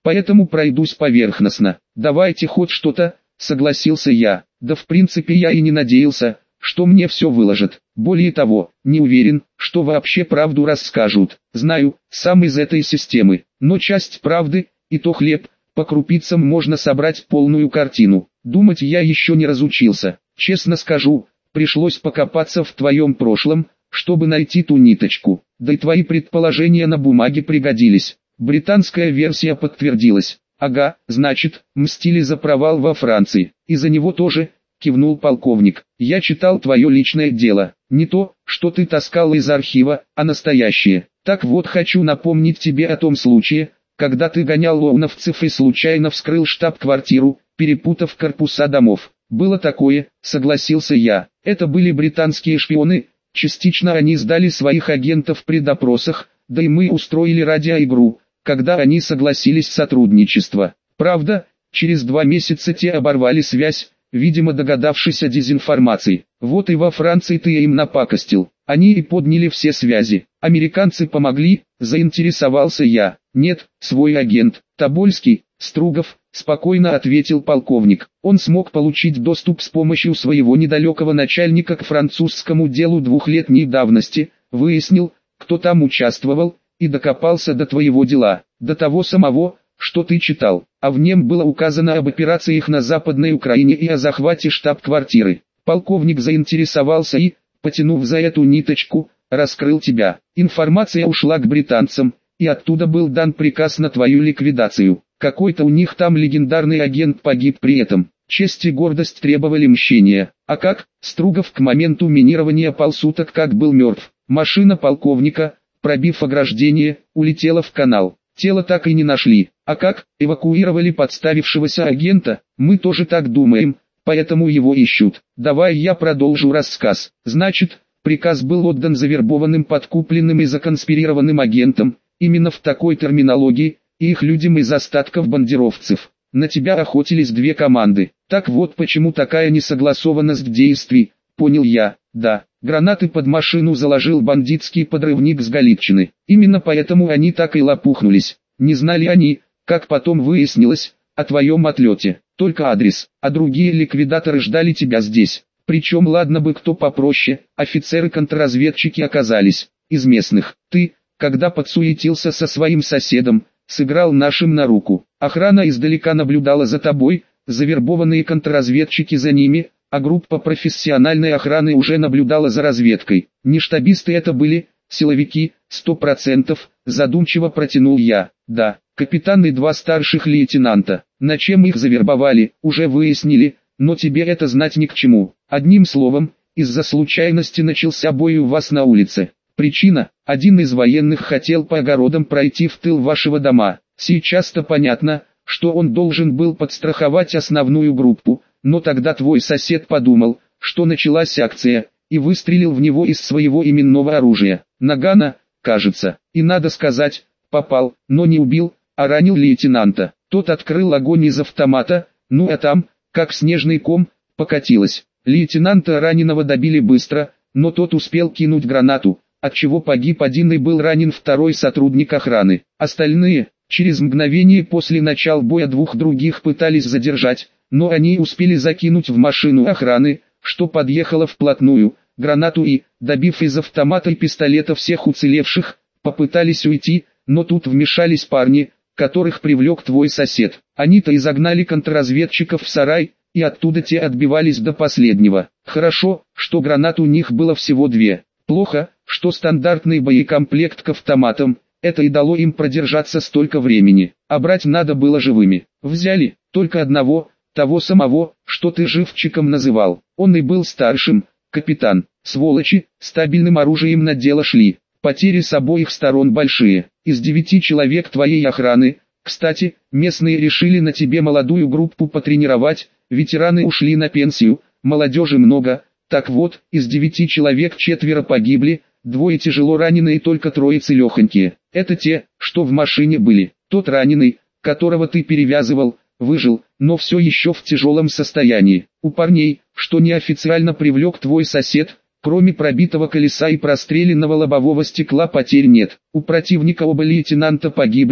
поэтому пройдусь поверхностно. Давайте хоть что-то, согласился я. Да в принципе я и не надеялся, что мне все выложат. Более того, не уверен, что вообще правду расскажут. Знаю, сам из этой системы, но часть правды, и то хлеб, по крупицам можно собрать полную картину. Думать я еще не разучился. Честно скажу, пришлось покопаться в твоем прошлом, чтобы найти ту ниточку. Да и твои предположения на бумаге пригодились. Британская версия подтвердилась. Ага, значит, мстили за провал во Франции. И за него тоже, кивнул полковник. Я читал твое личное дело. Не то, что ты таскал из архива, а настоящее. Так вот, хочу напомнить тебе о том случае, когда ты гонял оуновцев и случайно вскрыл штаб-квартиру, перепутав корпуса домов. Было такое, согласился я. Это были британские шпионы, частично они сдали своих агентов при допросах, да и мы устроили радиоигру, когда они согласились сотрудничество. Правда, через два месяца те оборвали связь, видимо догадавшись о дезинформации. Вот и во Франции ты им напакостил. Они и подняли все связи. Американцы помогли, заинтересовался я. Нет, свой агент, Тобольский, Стругов, спокойно ответил полковник. Он смог получить доступ с помощью своего недалекого начальника к французскому делу двухлетней давности, выяснил, кто там участвовал, и докопался до твоего дела, до того самого, что ты читал, а в нем было указано об операциях на Западной Украине и о захвате штаб-квартиры. Полковник заинтересовался и, потянув за эту ниточку, раскрыл тебя. Информация ушла к британцам, и оттуда был дан приказ на твою ликвидацию. Какой-то у них там легендарный агент погиб при этом. Честь и гордость требовали мщения. А как? Стругов к моменту минирования полсуток как был мертв. Машина полковника, пробив ограждение, улетела в канал. Тело так и не нашли. А как? Эвакуировали подставившегося агента? Мы тоже так думаем, поэтому его ищут. Давай я продолжу рассказ. Значит, приказ был отдан завербованным, подкупленным и законспирированным агентам, именно в такой терминологии, и их людям из остатков бандеровцев. На тебя охотились две команды. Так вот почему такая несогласованность действий, понял я. Да, гранаты под машину заложил бандитский подрывник с Галичины. Именно поэтому они так и лопухнулись. Не знали они, как потом выяснилось, о твоем отлете. Только адрес, а другие ликвидаторы ждали тебя здесь. Причем ладно бы кто попроще, офицеры-контрразведчики оказались, из местных. Ты, когда подсуетился со своим соседом, сыграл нашим на руку. Охрана издалека наблюдала за тобой, завербованные контрразведчики за ними, а группа профессиональной охраны уже наблюдала за разведкой. Не штабисты это были, силовики, сто процентов, задумчиво протянул я. Да, капитан и два старших лейтенанта. На чем их завербовали, уже выяснили, но тебе это знать ни к чему. Одним словом, из-за случайности начался бой у вас на улице. Причина: один из военных хотел по огородам пройти в тыл вашего дома. Сейчас-то понятно, что он должен был подстраховать основную группу, но тогда твой сосед подумал, что началась акция, и выстрелил в него из своего именного оружия. Нагана, кажется, и надо сказать, попал, но не убил, а ранил лейтенанта. Тот открыл огонь из автомата, ну а там, как снежный ком, покатилось. Лейтенанта раненого добили быстро, но тот успел кинуть гранату, отчего погиб один и был ранен второй сотрудник охраны. Остальные, через мгновение после начала боя двух других пытались задержать, но они успели закинуть в машину охраны, что подъехала вплотную, гранату и, добив из автомата и пистолета всех уцелевших, попытались уйти, но тут вмешались парни, которых привлек твой сосед. Они-то и загнали контрразведчиков в сарай, и оттуда те отбивались до последнего. Хорошо, что гранат у них было всего две. Плохо, что стандартный боекомплект к автоматам, это и дало им продержаться столько времени. А брать надо было живыми. Взяли, только одного, того самого, что ты живчиком называл. Он и был старшим, капитан. Сволочи, стабильным оружием на дело шли. Потери с обоих сторон большие. Из девяти человек твоей охраны, кстати, местные решили на тебе молодую группу потренировать, ветераны ушли на пенсию, молодежи много. Так вот, из девяти человек четверо погибли, двое тяжело раненые и только трое целехонькие. Это те, что в машине были. Тот раненый, которого ты перевязывал, выжил, но все еще в тяжелом состоянии. У парней, что неофициально привлек твой сосед, кроме пробитого колеса и простреленного лобового стекла, потерь нет. У противника оба лейтенанта погибли,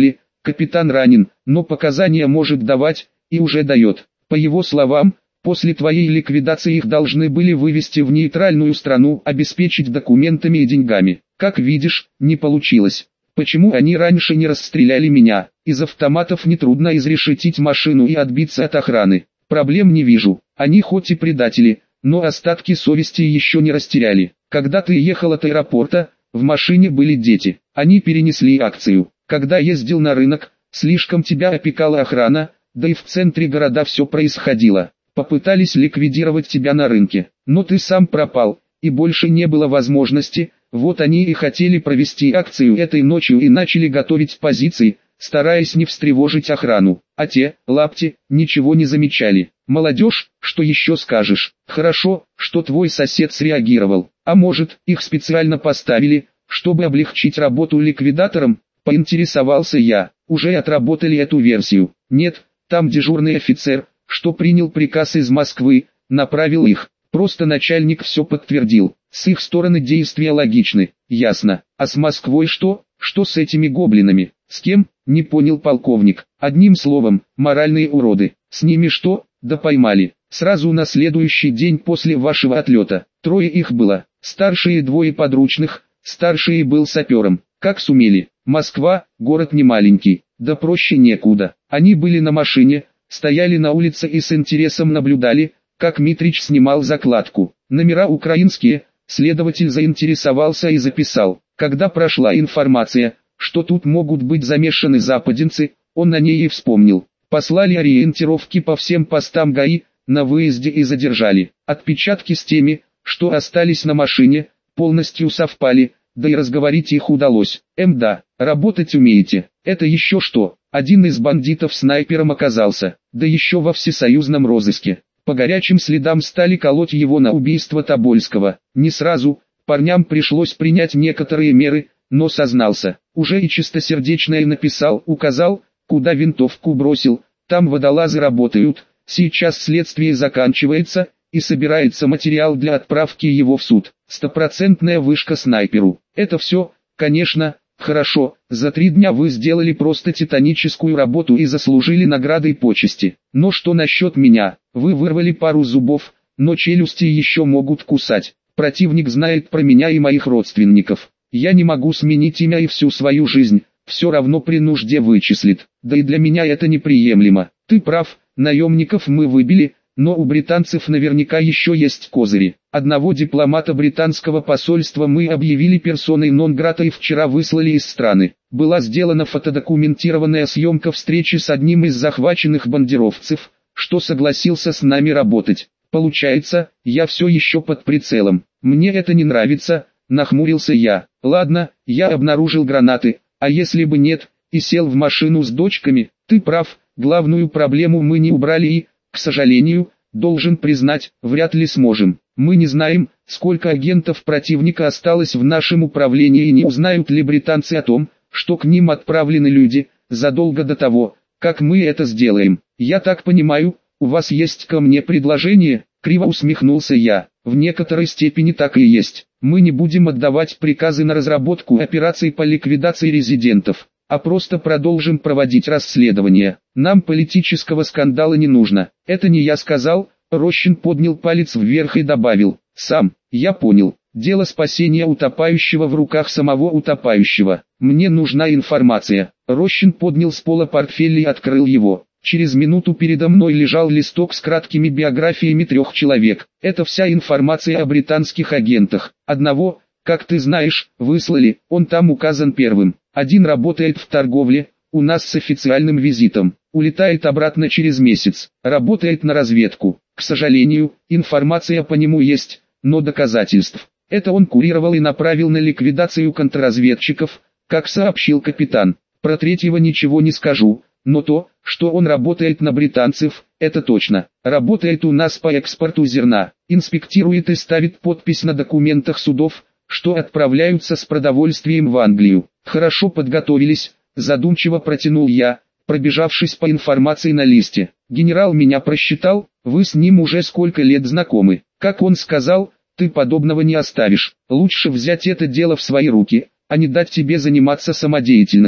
Капитан ранен, но показания может давать, и уже дает. По его словам, после твоей ликвидации их должны были вывести в нейтральную страну, обеспечить документами и деньгами. Как видишь, не получилось. Почему они раньше не расстреляли меня? Из автоматов нетрудно изрешетить машину и отбиться от охраны. Проблем не вижу. Они хоть и предатели, но остатки совести еще не растеряли. Когда ты ехал от аэропорта, в машине были дети. Они перенесли акцию. Когда ездил на рынок, слишком тебя опекала охрана, да и в центре города все происходило. Попытались ликвидировать тебя на рынке, но ты сам пропал, и больше не было возможности. Вот они и хотели провести акцию этой ночью и начали готовить позиции, стараясь не встревожить охрану. А те, лапти, ничего не замечали. Молодежь, что еще скажешь? Хорошо, что твой сосед среагировал. А может, их специально поставили, чтобы облегчить работу ликвидаторам? Поинтересовался я. Уже отработали эту версию. Нет, там дежурный офицер, что принял приказ из Москвы, направил их. Просто начальник все подтвердил. С их стороны действия логичны. Ясно. А с Москвой что? Что с этими гоблинами? С кем? Не понял полковник. Одним словом, моральные уроды. С ними что? Да поймали. Сразу на следующий день после вашего отлета. Трое их было. Старшие двое подручных. Старший был сапером. Как сумели? Москва, город не маленький. Да проще некуда. Они были на машине, стояли на улице и с интересом наблюдали, как Митрич снимал закладку. Номера украинские. Следователь заинтересовался и записал. Когда прошла информация, что тут могут быть замешаны западенцы, он о ней и вспомнил. Послали ориентировки по всем постам ГАИ, на выезде и задержали. Отпечатки с теми, что остались на машине, полностью совпали, да и разговорить их удалось. Эм да, работать умеете. Это еще что? Один из бандитов снайпером оказался, да еще во всесоюзном розыске. По горячим следам стали колоть его на убийство Тобольского. Не сразу, парням пришлось принять некоторые меры, но сознался. Уже и чистосердечное написал, указал, куда винтовку бросил, там водолазы работают. Сейчас следствие заканчивается, и собирается материал для отправки его в суд. Стопроцентная вышка снайперу. Это все, конечно, хорошо. За три дня вы сделали просто титаническую работу и заслужили награды и почести. Но что насчет меня? Вы вырвали пару зубов, но челюсти еще могут кусать. Противник знает про меня и моих родственников. Я не могу сменить имя и всю свою жизнь, все равно при нужде вычислит. Да и для меня это неприемлемо. Ты прав, наемников мы выбили, но у британцев наверняка еще есть козыри. Одного дипломата британского посольства мы объявили персоной нон-грата и вчера выслали из страны. Была сделана фотодокументированная съемка встречи с одним из захваченных бандеровцев, что согласился с нами работать. Получается, я все еще под прицелом. Мне это не нравится, нахмурился я. Ладно, я обнаружил гранаты, а если бы нет, и сел в машину с дочками? Ты прав, главную проблему мы не убрали и, к сожалению, должен признать, вряд ли сможем. Мы не знаем, сколько агентов противника осталось в нашем управлении и не узнают ли британцы о том, что к ним отправлены люди, задолго до того, как мы это сделаем. Я так понимаю, у вас есть ко мне предложение? Криво усмехнулся я. В некоторой степени так и есть. Мы не будем отдавать приказы на разработку операций по ликвидации резидентов, а просто продолжим проводить расследование. Нам политического скандала не нужно. Это не я сказал. Рощин поднял палец вверх и добавил: сам, я понял. Дело спасения утопающего в руках самого утопающего. Мне нужна информация. Рощин поднял с пола портфель и открыл его. Через минуту передо мной лежал листок с краткими биографиями трех человек. Это вся информация о британских агентах. Одного, как ты знаешь, выслали, он там указан первым. Один работает в торговле, у нас с официальным визитом. Улетает обратно через месяц. Работает на разведку. К сожалению, информация по нему есть, но доказательств. Это он курировал и направил на ликвидацию контрразведчиков, как сообщил капитан. Про третьего ничего не скажу, но то, что он работает на британцев, это точно. Работает у нас по экспорту зерна, инспектирует и ставит подпись на документах судов, что отправляются с продовольствием в Англию. Хорошо подготовились, задумчиво протянул я, пробежавшись по информации на листе. Генерал меня просчитал, вы с ним уже сколько лет знакомы. Как он сказал, ты подобного не оставишь. Лучше взять это дело в свои руки, а не дать тебе заниматься самодеятельностью.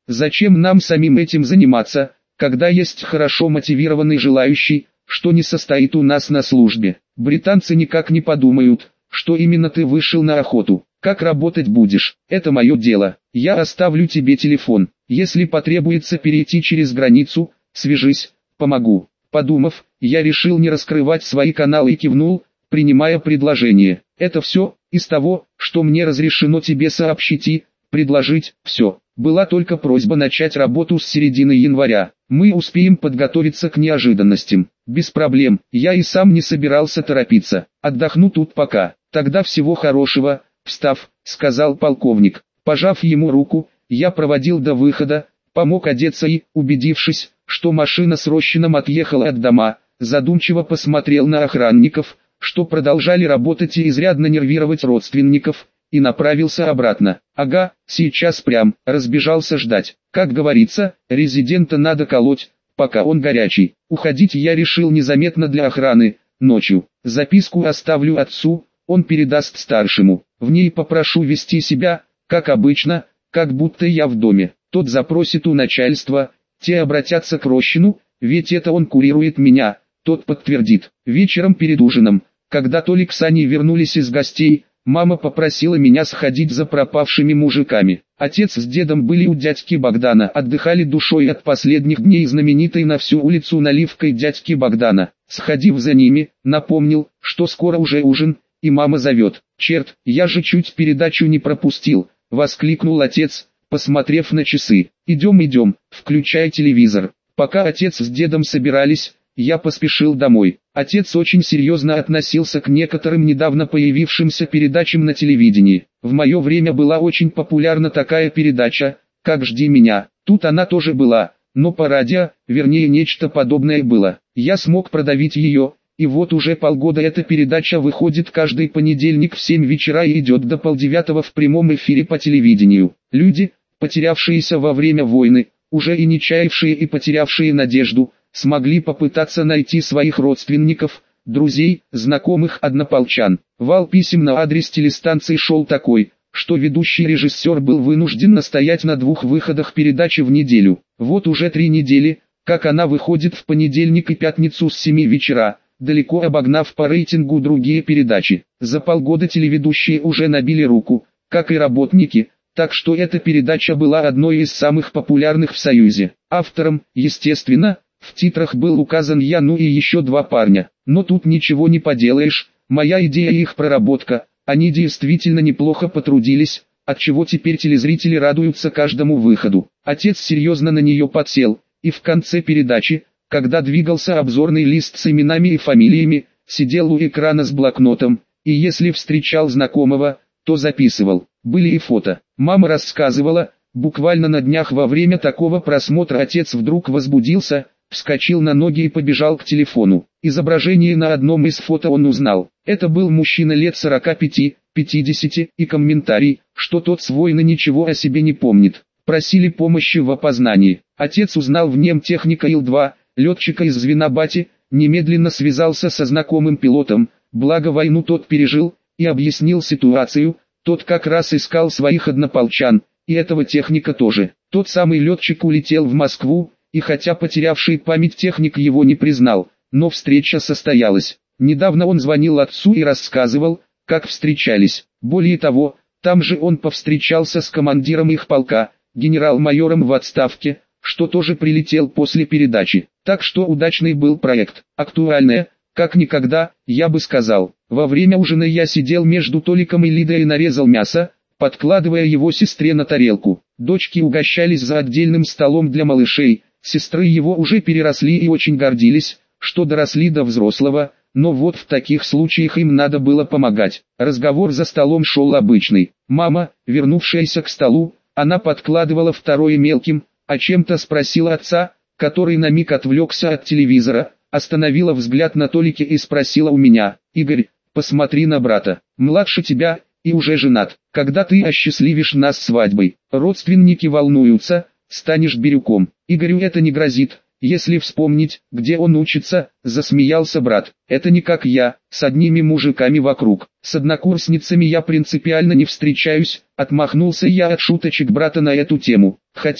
Зачем нам самим этим заниматься, когда есть хорошо мотивированный желающий, что не состоит у нас на службе? Британцы никак не подумают, что именно ты вышел на охоту. Как работать будешь, это мое дело. Я оставлю тебе телефон. Если потребуется перейти через границу, свяжись, помогу. Подумав, я решил не раскрывать свои каналы и кивнул, принимая предложение. Это все, из того, что мне разрешено тебе сообщить и предложить, все. Была только просьба начать работу с середины января. Мы успеем подготовиться к неожиданностям. Без проблем, я и сам не собирался торопиться. Отдохну тут пока. Тогда всего хорошего, встав, сказал полковник. Пожав ему руку, я проводил до выхода, помог одеться и, убедившись, что машина с Рощином отъехала от дома, задумчиво посмотрел на охранников, что продолжали работать и изрядно нервировать родственников, и направился обратно. Ага, сейчас прям, разбежался ждать. Как говорится, резидента надо колоть, пока он горячий. Уходить я решил незаметно для охраны, ночью. Записку оставлю отцу, он передаст старшему. В ней попрошу вести себя, как обычно, как будто я в доме. Тот запросит у начальства, те обратятся к Рощину, ведь это он курирует меня, тот подтвердит. Вечером перед ужином, когда Толик с Аней вернулись из гостей, мама попросила меня сходить за пропавшими мужиками. Отец с дедом были у дядьки Богдана, отдыхали душой от последних дней знаменитой на всю улицу наливкой дядьки Богдана. Сходив за ними, напомнил, что скоро уже ужин, и мама зовет. «Черт, я же чуть передачу не пропустил», — воскликнул отец, посмотрев на часы. «Идем, идем, включай телевизор». Пока отец с дедом собирались, я поспешил домой. Отец очень серьезно относился к некоторым недавно появившимся передачам на телевидении. В мое время была очень популярна такая передача, как «Жди меня». Тут она тоже была, но по радио, вернее нечто подобное было. Я смог продавить ее, и вот уже полгода эта передача выходит каждый понедельник в семь вечера и идет до полдевятого в прямом эфире по телевидению. Люди, потерявшиеся во время войны, уже и не чаявшие и потерявшие надежду, смогли попытаться найти своих родственников, друзей, знакомых однополчан. Вал писем на адрес телестанции шел такой, что ведущий режиссер был вынужден настоять на двух выходах передачи в неделю. Вот уже три недели, как она выходит в понедельник и пятницу с семи вечера, далеко обогнав по рейтингу другие передачи. За полгода телеведущие уже набили руку, как и работники, так что эта передача была одной из самых популярных в Союзе. Автором, естественно, в титрах был указан я, ну и еще два парня. Но тут ничего не поделаешь, моя идея и их проработка, они действительно неплохо потрудились, отчего теперь телезрители радуются каждому выходу. Отец серьезно на нее подсел, и в конце передачи, когда двигался обзорный лист с именами и фамилиями, сидел у экрана с блокнотом, и если встречал знакомого, то записывал. Были и фото. Мама рассказывала, буквально на днях во время такого просмотра отец вдруг возбудился, вскочил на ноги и побежал к телефону. Изображение на одном из фото он узнал. Это был мужчина лет сорока пяти — пятидесяти, и комментарий, что тот с войны ничего о себе не помнит. Просили помощи в опознании. Отец узнал в нем техника Ил два, летчика из звена Бати, немедленно связался со знакомым пилотом, благо войну тот пережил, и объяснил ситуацию. Тот как раз искал своих однополчан, и этого техника тоже. Тот самый летчик улетел в Москву, и хотя потерявший память техник его не признал, но встреча состоялась. Недавно он звонил отцу и рассказывал, как встречались. Более того, там же он повстречался с командиром их полка, генерал-майором в отставке, что тоже прилетел после передачи. Так что удачный был проект. Актуальное, как никогда, я бы сказал. Во время ужина я сидел между Толиком и Лидой и нарезал мясо, подкладывая его сестре на тарелку. Дочки угощались за отдельным столом для малышей. Сестры его уже переросли и очень гордились, что доросли до взрослого, но вот в таких случаях им надо было помогать. Разговор за столом шел обычный. Мама, вернувшаяся к столу, она подкладывала второе мелким, а чем-то спросила отца, который на миг отвлекся от телевизора, остановила взгляд на Толике и спросила у меня: «Игорь, посмотри на брата, младше тебя, и уже женат. Когда ты осчастливишь нас свадьбой, родственники волнуются, станешь бирюком». Игорю это не грозит, если вспомнить, где он учится, засмеялся брат. Это не как я, с одними мужиками вокруг. С однокурсницами я принципиально не встречаюсь, отмахнулся я от шуточек брата на эту тему. Хотя,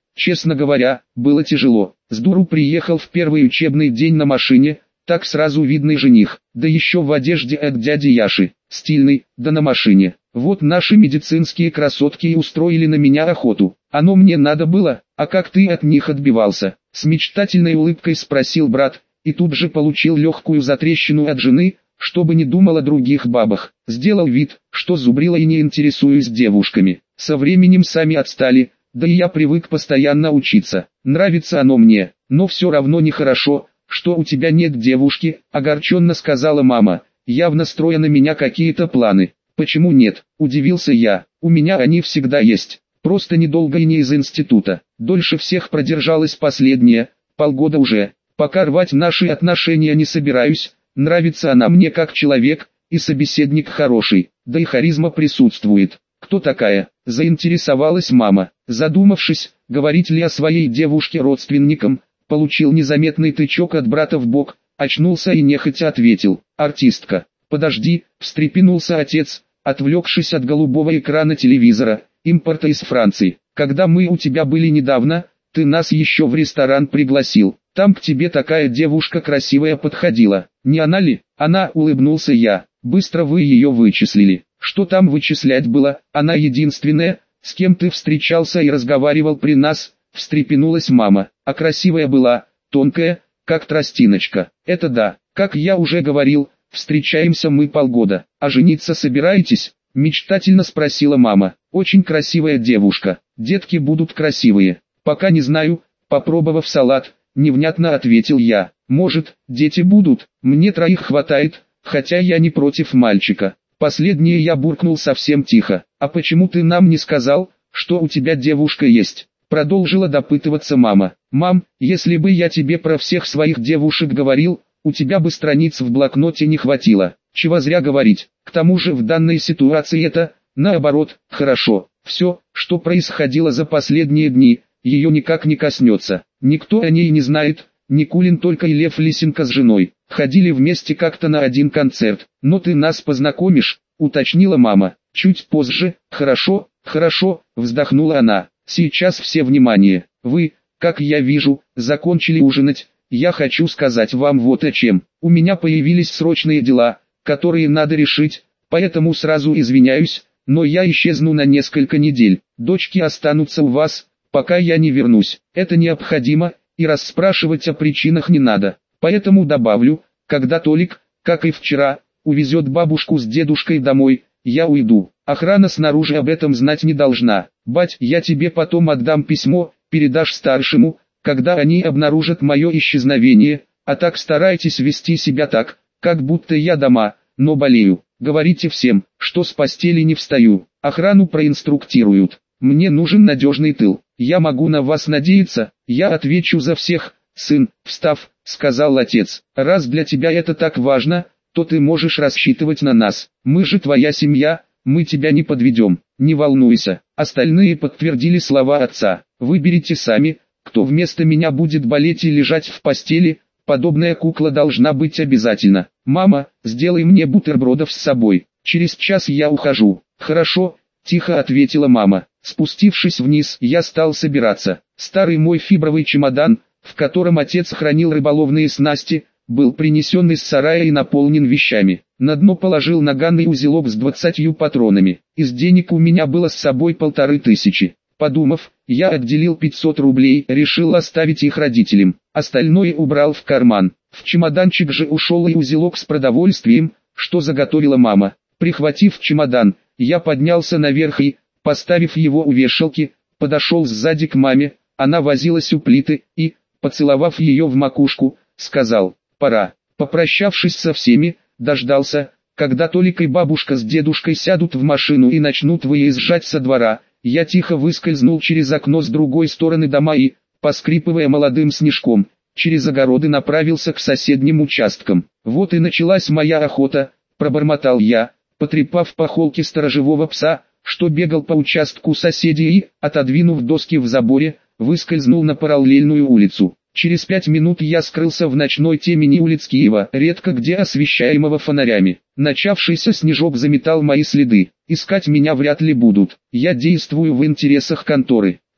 Честно говоря, было тяжело. С дуру приехал в первый учебный день на машине, так сразу видный жених, да еще в одежде от дяди Яши, стильный, да на машине. Вот наши медицинские красотки и устроили на меня охоту. Оно мне надо было, а как ты от них отбивался? С мечтательной улыбкой спросил брат, и тут же получил легкую затрещину от жены, чтобы не думал о других бабах. Сделал вид, что зубрила и не интересуюсь девушками. Со временем сами отстали, да и я привык постоянно учиться. Нравится оно мне, но все равно нехорошо, что у тебя нет девушки, огорченно сказала мама, явно строя на меня какие-то планы. Почему нет, удивился я, у меня они всегда есть, просто недолго и не из института. Дольше всех продержалась последняя, полгода уже, пока рвать наши отношения не собираюсь, нравится она мне как человек, и собеседник хороший, да и харизма присутствует. Кто такая? Заинтересовалась мама, задумавшись, говорить ли о своей девушке родственникам. Получил незаметный тычок от брата в бок, очнулся и нехотя ответил, артистка. Подожди, встрепенулся отец, отвлекшись от голубого экрана телевизора, импорта из Франции. Когда мы у тебя были недавно, ты нас еще в ресторан пригласил. Там к тебе такая девушка красивая подходила. Не она ли? Она, улыбнулся я. Быстро вы ее вычислили. Что там вычислять было? Она единственная, с кем ты встречался и разговаривал при нас. Встрепенулась мама, а красивая была, тонкая, как тростиночка. Это да, как я уже говорил, встречаемся мы полгода. А жениться собираетесь? Мечтательно спросила мама. Очень красивая девушка, детки будут красивые. Пока не знаю, попробовав салат, невнятно ответил я. Может, дети будут, мне троих хватает, хотя я не против мальчика. Последнее я буркнул совсем тихо. А почему ты нам не сказал, что у тебя девушка есть? Продолжила допытываться мама. Мам, если бы я тебе про всех своих девушек говорил, у тебя бы страниц в блокноте не хватило. Чего зря говорить. К тому же в данной ситуации это, наоборот, хорошо. Все, что происходило за последние дни, ее никак не коснется. Никто о ней не знает, Никулин только и Лев Лисенко с женой. Ходили вместе как-то на один концерт. Но ты нас познакомишь, уточнила мама. Чуть позже, хорошо, хорошо, вздохнула она. Сейчас все внимание. Вы, как я вижу, закончили ужинать. Я хочу сказать вам вот о чем. У меня появились срочные дела, которые надо решить, поэтому сразу извиняюсь, но я исчезну на несколько недель. Дочки останутся у вас, пока я не вернусь. Это необходимо, и расспрашивать о причинах не надо. Поэтому добавлю, когда Толик, как и вчера, увезет бабушку с дедушкой домой, я уйду. Охрана снаружи об этом знать не должна. Бать, я тебе потом отдам письмо, передашь старшему, когда они обнаружат мое исчезновение, а так старайтесь вести себя так, как будто я дома, но болею. Говорите всем, что с постели не встаю. Охрану проинструктируют. Мне нужен надежный тыл. Я могу на вас надеяться, я отвечу за всех. Сын, встав, сказал отец, раз для тебя это так важно, то ты можешь рассчитывать на нас. Мы же твоя семья, мы тебя не подведем, не волнуйся. Остальные подтвердили слова отца. Выберите сами, кто вместо меня будет болеть и лежать в постели. Подобная кукла должна быть обязательно. Мама, сделай мне бутербродов с собой. Через час я ухожу. Хорошо, тихо ответила мама. Спустившись вниз, я стал собираться. Старый мой фибровый чемодан, в котором отец хранил рыболовные снасти, был принесен из сарая и наполнен вещами. На дно положил наганный узелок с двадцатью патронами. Из денег у меня было с собой полторы тысячи. Подумав, я отделил пятьсот рублей, решил оставить их родителям. Остальное убрал в карман. В чемоданчик же ушел и узелок с продовольствием, что заготовила мама. Прихватив чемодан, я поднялся наверх и, поставив его у вешалки, подошел сзади к маме. Она возилась у плиты и, поцеловав ее в макушку, сказал: «Пора». Попрощавшись со всеми, дождался, когда Толик и бабушка с дедушкой сядут в машину и начнут выезжать со двора. Я тихо выскользнул через окно с другой стороны дома и, поскрипывая молодым снежком, через огороды направился к соседним участкам. Вот и началась моя охота, пробормотал я, потрепав по холке сторожевого пса, что бегал по участку соседей и, отодвинув доски в заборе, выскользнул на параллельную улицу. Через пять минут я скрылся в ночной темени улиц Киева, редко где освещаемого фонарями. Начавшийся снежок заметал мои следы. Искать меня вряд ли будут. Я действую в интересах конторы.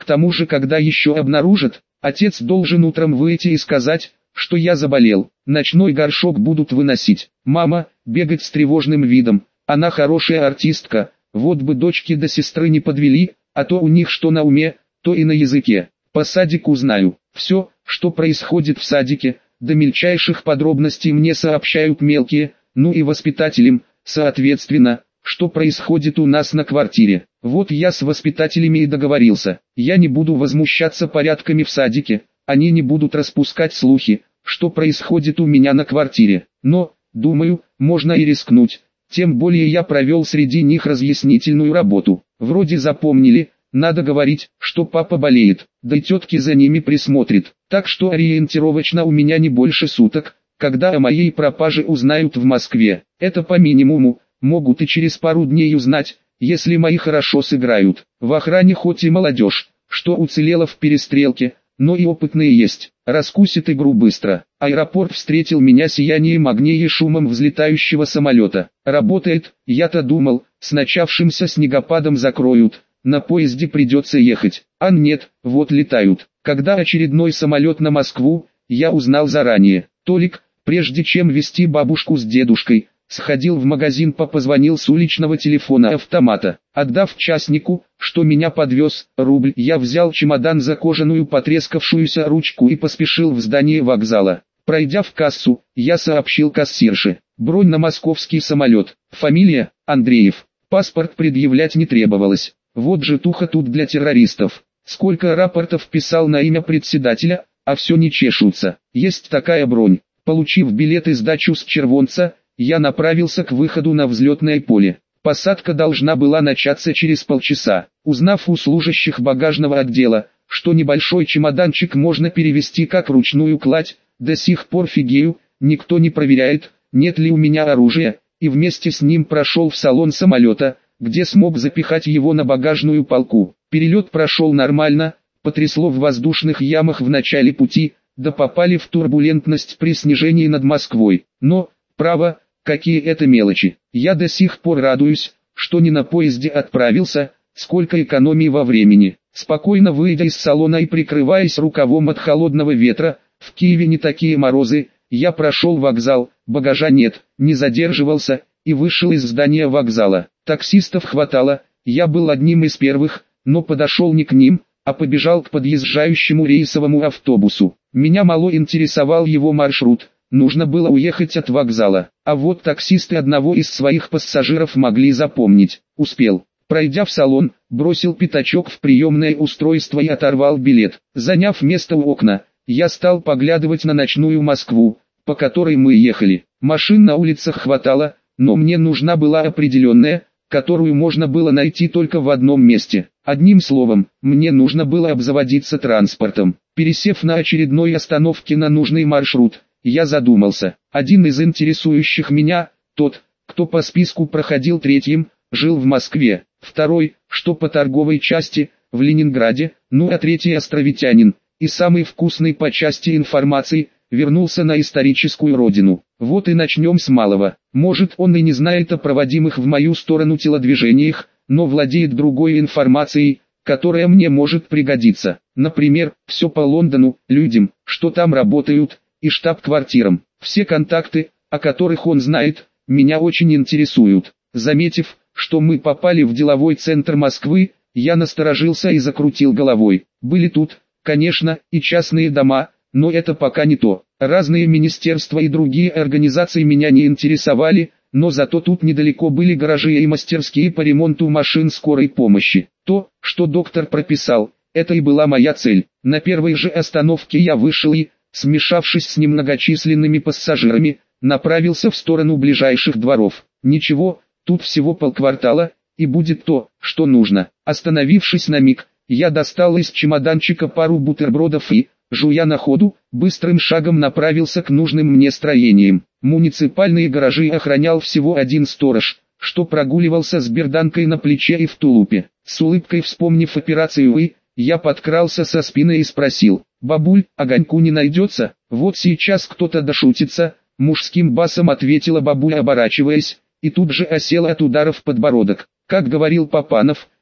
К тому же, когда еще обнаружат, отец должен утром выйти и сказать, что я заболел. Ночной горшок будут выносить. Мама, бегать с тревожным видом. Она хорошая артистка, вот бы дочки до сестры не подвели, а то у них что на уме, то и на языке. По садику знаю. Все, что происходит в садике, до мельчайших подробностей мне сообщают мелкие, ну и воспитателям, соответственно, что происходит у нас на квартире. Вот я с воспитателями и договорился. Я не буду возмущаться порядками в садике, они не будут распускать слухи, что происходит у меня на квартире. Но, думаю, можно и рискнуть. Тем более я провел среди них разъяснительную работу. Вроде запомнили, надо говорить, что папа болеет, да и тетки за ними присмотрит. Так что ориентировочно у меня не больше суток, когда о моей пропаже узнают в Москве. Это по минимуму, могут и через пару дней узнать, если мои хорошо сыграют. В охране хоть и молодежь, что уцелела в перестрелке, но и опытные есть. Раскусит игру быстро. Аэропорт встретил меня сиянием огней и шумом взлетающего самолета. Работает, я-то думал, с начавшимся снегопадом закроют, на поезде придется ехать. А нет, вот летают. Когда очередной самолет на Москву, я узнал заранее. Толик, прежде чем везти бабушку с дедушкой, сходил в магазин, позвонил с уличного телефона автомата. Отдав частнику, что меня подвез, рубль, я взял чемодан за кожаную потрескавшуюся ручку и поспешил в здание вокзала. Пройдя в кассу, я сообщил кассирше: бронь на московский самолет, фамилия – Андреев, паспорт предъявлять не требовалось. Вот же туха тут для террористов. Сколько рапортов писал на имя председателя, а все не чешутся. Есть такая бронь. Получив билет и сдачу с червонца, я направился к выходу на взлетное поле. Посадка должна была начаться через полчаса. Узнав у служащих багажного отдела, что небольшой чемоданчик можно перевезти как ручную кладь, до сих пор фигею, никто не проверяет, нет ли у меня оружия, и вместе с ним прошел в салон самолета, где смог запихать его на багажную полку. Перелет прошел нормально, потрясло в воздушных ямах в начале пути, да попали в турбулентность при снижении над Москвой. Но, право, какие это мелочи. Я до сих пор радуюсь, что не на поезде отправился, сколько экономии во времени. Спокойно выйдя из салона и прикрываясь рукавом от холодного ветра, в Киеве не такие морозы, я прошел вокзал, багажа нет, не задерживался, и вышел из здания вокзала. Таксистов хватало, я был одним из первых, но подошел не к ним, а побежал к подъезжающему рейсовому автобусу. Меня мало интересовал его маршрут, нужно было уехать от вокзала, а вот таксисты одного из своих пассажиров могли запомнить. Успел. Пройдя в салон, бросил пятачок в приемное устройство и оторвал билет. Заняв место у окна, я стал поглядывать на ночную Москву, по которой мы ехали. Машин на улицах хватало, но мне нужна была определенная, которую можно было найти только в одном месте. Одним словом, мне нужно было обзаводиться транспортом. Пересев на очередной остановке на нужный маршрут, я задумался. Один из интересующих меня, тот, кто по списку проходил третьим, жил в Москве. Второй, что по торговой части, в Ленинграде, ну а третий островитянин, и самый вкусный по части информации, вернулся на историческую родину. Вот и начнем с малого. Может, он и не знает о проводимых в мою сторону телодвижениях, но владеет другой информацией, которая мне может пригодиться. Например, все по Лондону, людям, что там работают, и штаб-квартирам. Все контакты, о которых он знает, меня очень интересуют. Заметив, что мы попали в деловой центр Москвы, я насторожился и закрутил головой. Были тут, конечно, и частные дома, но это пока не то. Разные министерства и другие организации меня не интересовали, но зато тут недалеко были гаражи и мастерские по ремонту машин скорой помощи. То, что доктор прописал, это и была моя цель. На первой же остановке я вышел и, смешавшись с немногочисленными пассажирами, направился в сторону ближайших дворов. Ничего, тут всего полквартала, и будет то, что нужно. Остановившись на миг, я достал из чемоданчика пару бутербродов и, жуя на ходу, быстрым шагом направился к нужным мне строениям. Муниципальные гаражи охранял всего один сторож, что прогуливался с берданкой на плече и в тулупе. С улыбкой вспомнив операцию «И», я подкрался со спины и спросил: «Бабуль, огоньку не найдется?» «Вот сейчас кто-то дошутится», — мужским басом ответила бабуля, оборачиваясь, и тут же осела от удара в подбородок. Как говорил Папанов,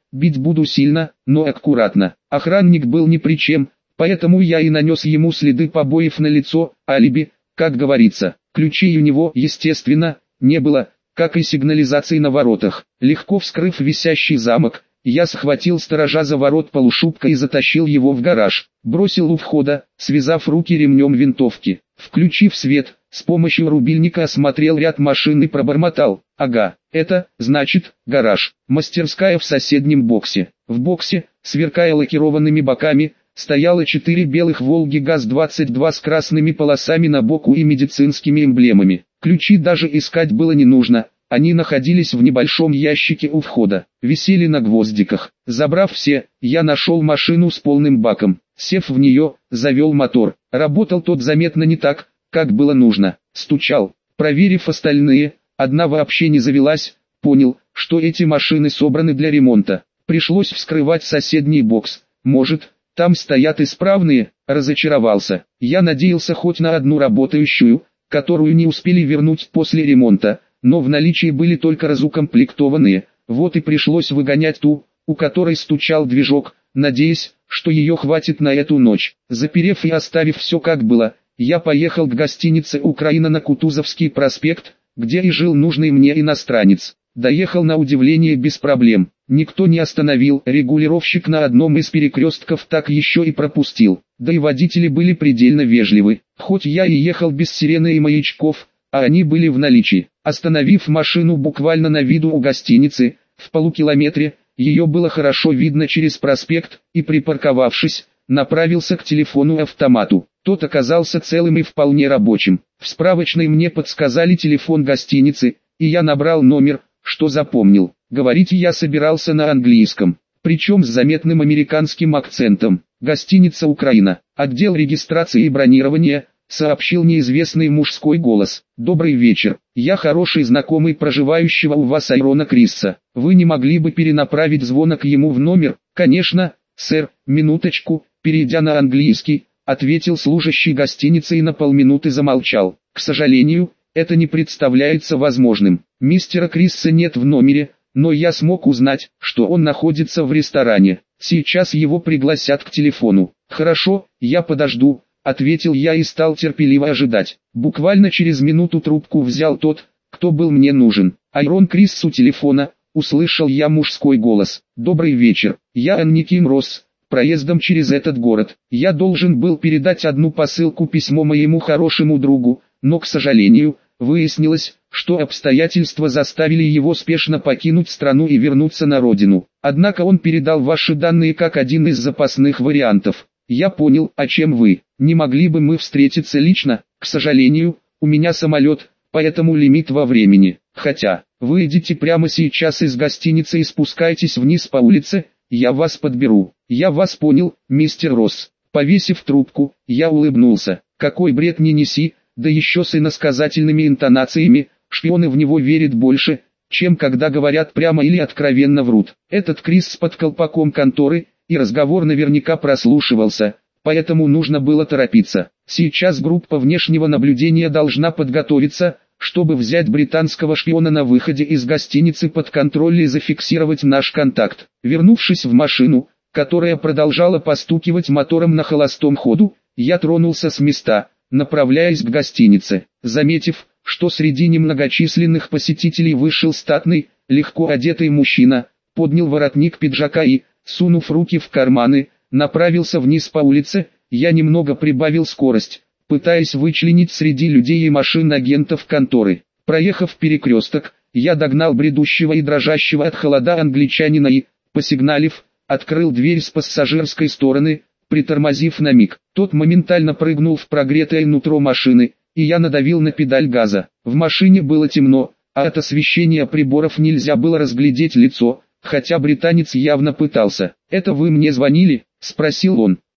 бить буду сильно, но аккуратно. Охранник был ни при чем, поэтому я и нанес ему следы побоев на лицо, алиби, как говорится. Ключей у него, естественно, не было, как и сигнализации на воротах. Легко вскрыв висящий замок, я схватил сторожа за ворот полушубка и затащил его в гараж. Бросил у входа, связав руки ремнем винтовки. Включив свет, с помощью рубильника осмотрел ряд машин и пробормотал: «Ага, это, значит, гараж». Мастерская в соседнем боксе. В боксе, сверкая лакированными боками, стояло четыре белых «Волги ГАЗ двадцать два с красными полосами на боку и медицинскими эмблемами. Ключи даже искать было не нужно. Они находились в небольшом ящике у входа, висели на гвоздиках. Забрав все, я нашел машину с полным баком. Сев в нее, завел мотор. Работал тот заметно не так, как было нужно. Стучал. Проверив остальные, одна вообще не завелась. Понял, что эти машины собраны для ремонта. Пришлось вскрывать соседний бокс. Может, там стоят исправные? Разочаровался. Я надеялся хоть на одну работающую, которую не успели вернуть после ремонта. Но в наличии были только разукомплектованные, вот и пришлось выгонять ту, у которой стучал движок, надеясь, что ее хватит на эту ночь. Заперев и оставив все как было, я поехал к гостинице «Украина» на Кутузовский проспект, где и жил нужный мне иностранец. Доехал на удивление без проблем, никто не остановил, регулировщик на одном из перекрестков так еще и пропустил, да и водители были предельно вежливы, хоть я и ехал без сирены и маячков, а они были в наличии. Остановив машину буквально на виду у гостиницы, в полукилометре, ее было хорошо видно через проспект, и припарковавшись, направился к телефону-автомату. Тот оказался целым и вполне рабочим. В справочной мне подсказали телефон гостиницы, и я набрал номер, что запомнил. Говорить я собирался на английском, причем с заметным американским акцентом. Гостиница «Украина», отдел регистрации и бронирования, сообщил неизвестный мужской голос. «Добрый вечер, я хороший знакомый проживающего у вас Айрона Крисса. Вы не могли бы перенаправить звонок ему в номер?» «Конечно, сэр, минуточку», перейдя на английский, ответил служащий гостиницы и на полминуты замолчал. «К сожалению, это не представляется возможным. Мистера Крисса нет в номере, но я смог узнать, что он находится в ресторане. Сейчас его пригласят к телефону». «Хорошо, я подожду», ответил я и стал терпеливо ожидать. Буквально через минуту трубку взял тот, кто был мне нужен. «Айрон Крисс у телефона», услышал я мужской голос. «Добрый вечер, я Анниким Росс, проездом через этот город. Я должен был передать одну посылку письмо моему хорошему другу, но, к сожалению, выяснилось, что обстоятельства заставили его спешно покинуть страну и вернуться на родину. Однако он передал ваши данные как один из запасных вариантов. Я понял, о чем вы. Не могли бы мы встретиться лично? К сожалению, у меня самолет, поэтому лимит во времени. Хотя, вы идите прямо сейчас из гостиницы и спускайтесь вниз по улице, я вас подберу». «Я вас понял, мистер Росс». Повесив трубку, я улыбнулся. Какой бред не неси, да еще с иносказательными интонациями, шпионы в него верят больше, чем когда говорят прямо или откровенно врут. Этот Крисс под колпаком конторы, и разговор наверняка прослушивался, поэтому нужно было торопиться. Сейчас группа внешнего наблюдения должна подготовиться, чтобы взять британского шпиона на выходе из гостиницы под контроль и зафиксировать наш контакт. Вернувшись в машину, которая продолжала постукивать мотором на холостом ходу, я тронулся с места, направляясь к гостинице. Заметив, что среди немногочисленных посетителей вышел статный, легко одетый мужчина, поднял воротник пиджака и, сунув руки в карманы, направился вниз по улице. Я немного прибавил скорость, пытаясь вычленить среди людей и машин агентов конторы. Проехав перекресток, я догнал бредущего и дрожащего от холода англичанина и, посигналив, открыл дверь с пассажирской стороны, притормозив на миг. Тот моментально прыгнул в прогретое нутро машины, и я надавил на педаль газа. В машине было темно, а от освещения приборов нельзя было разглядеть лицо, хотя британец явно пытался. «Это вы мне звонили?» – спросил он.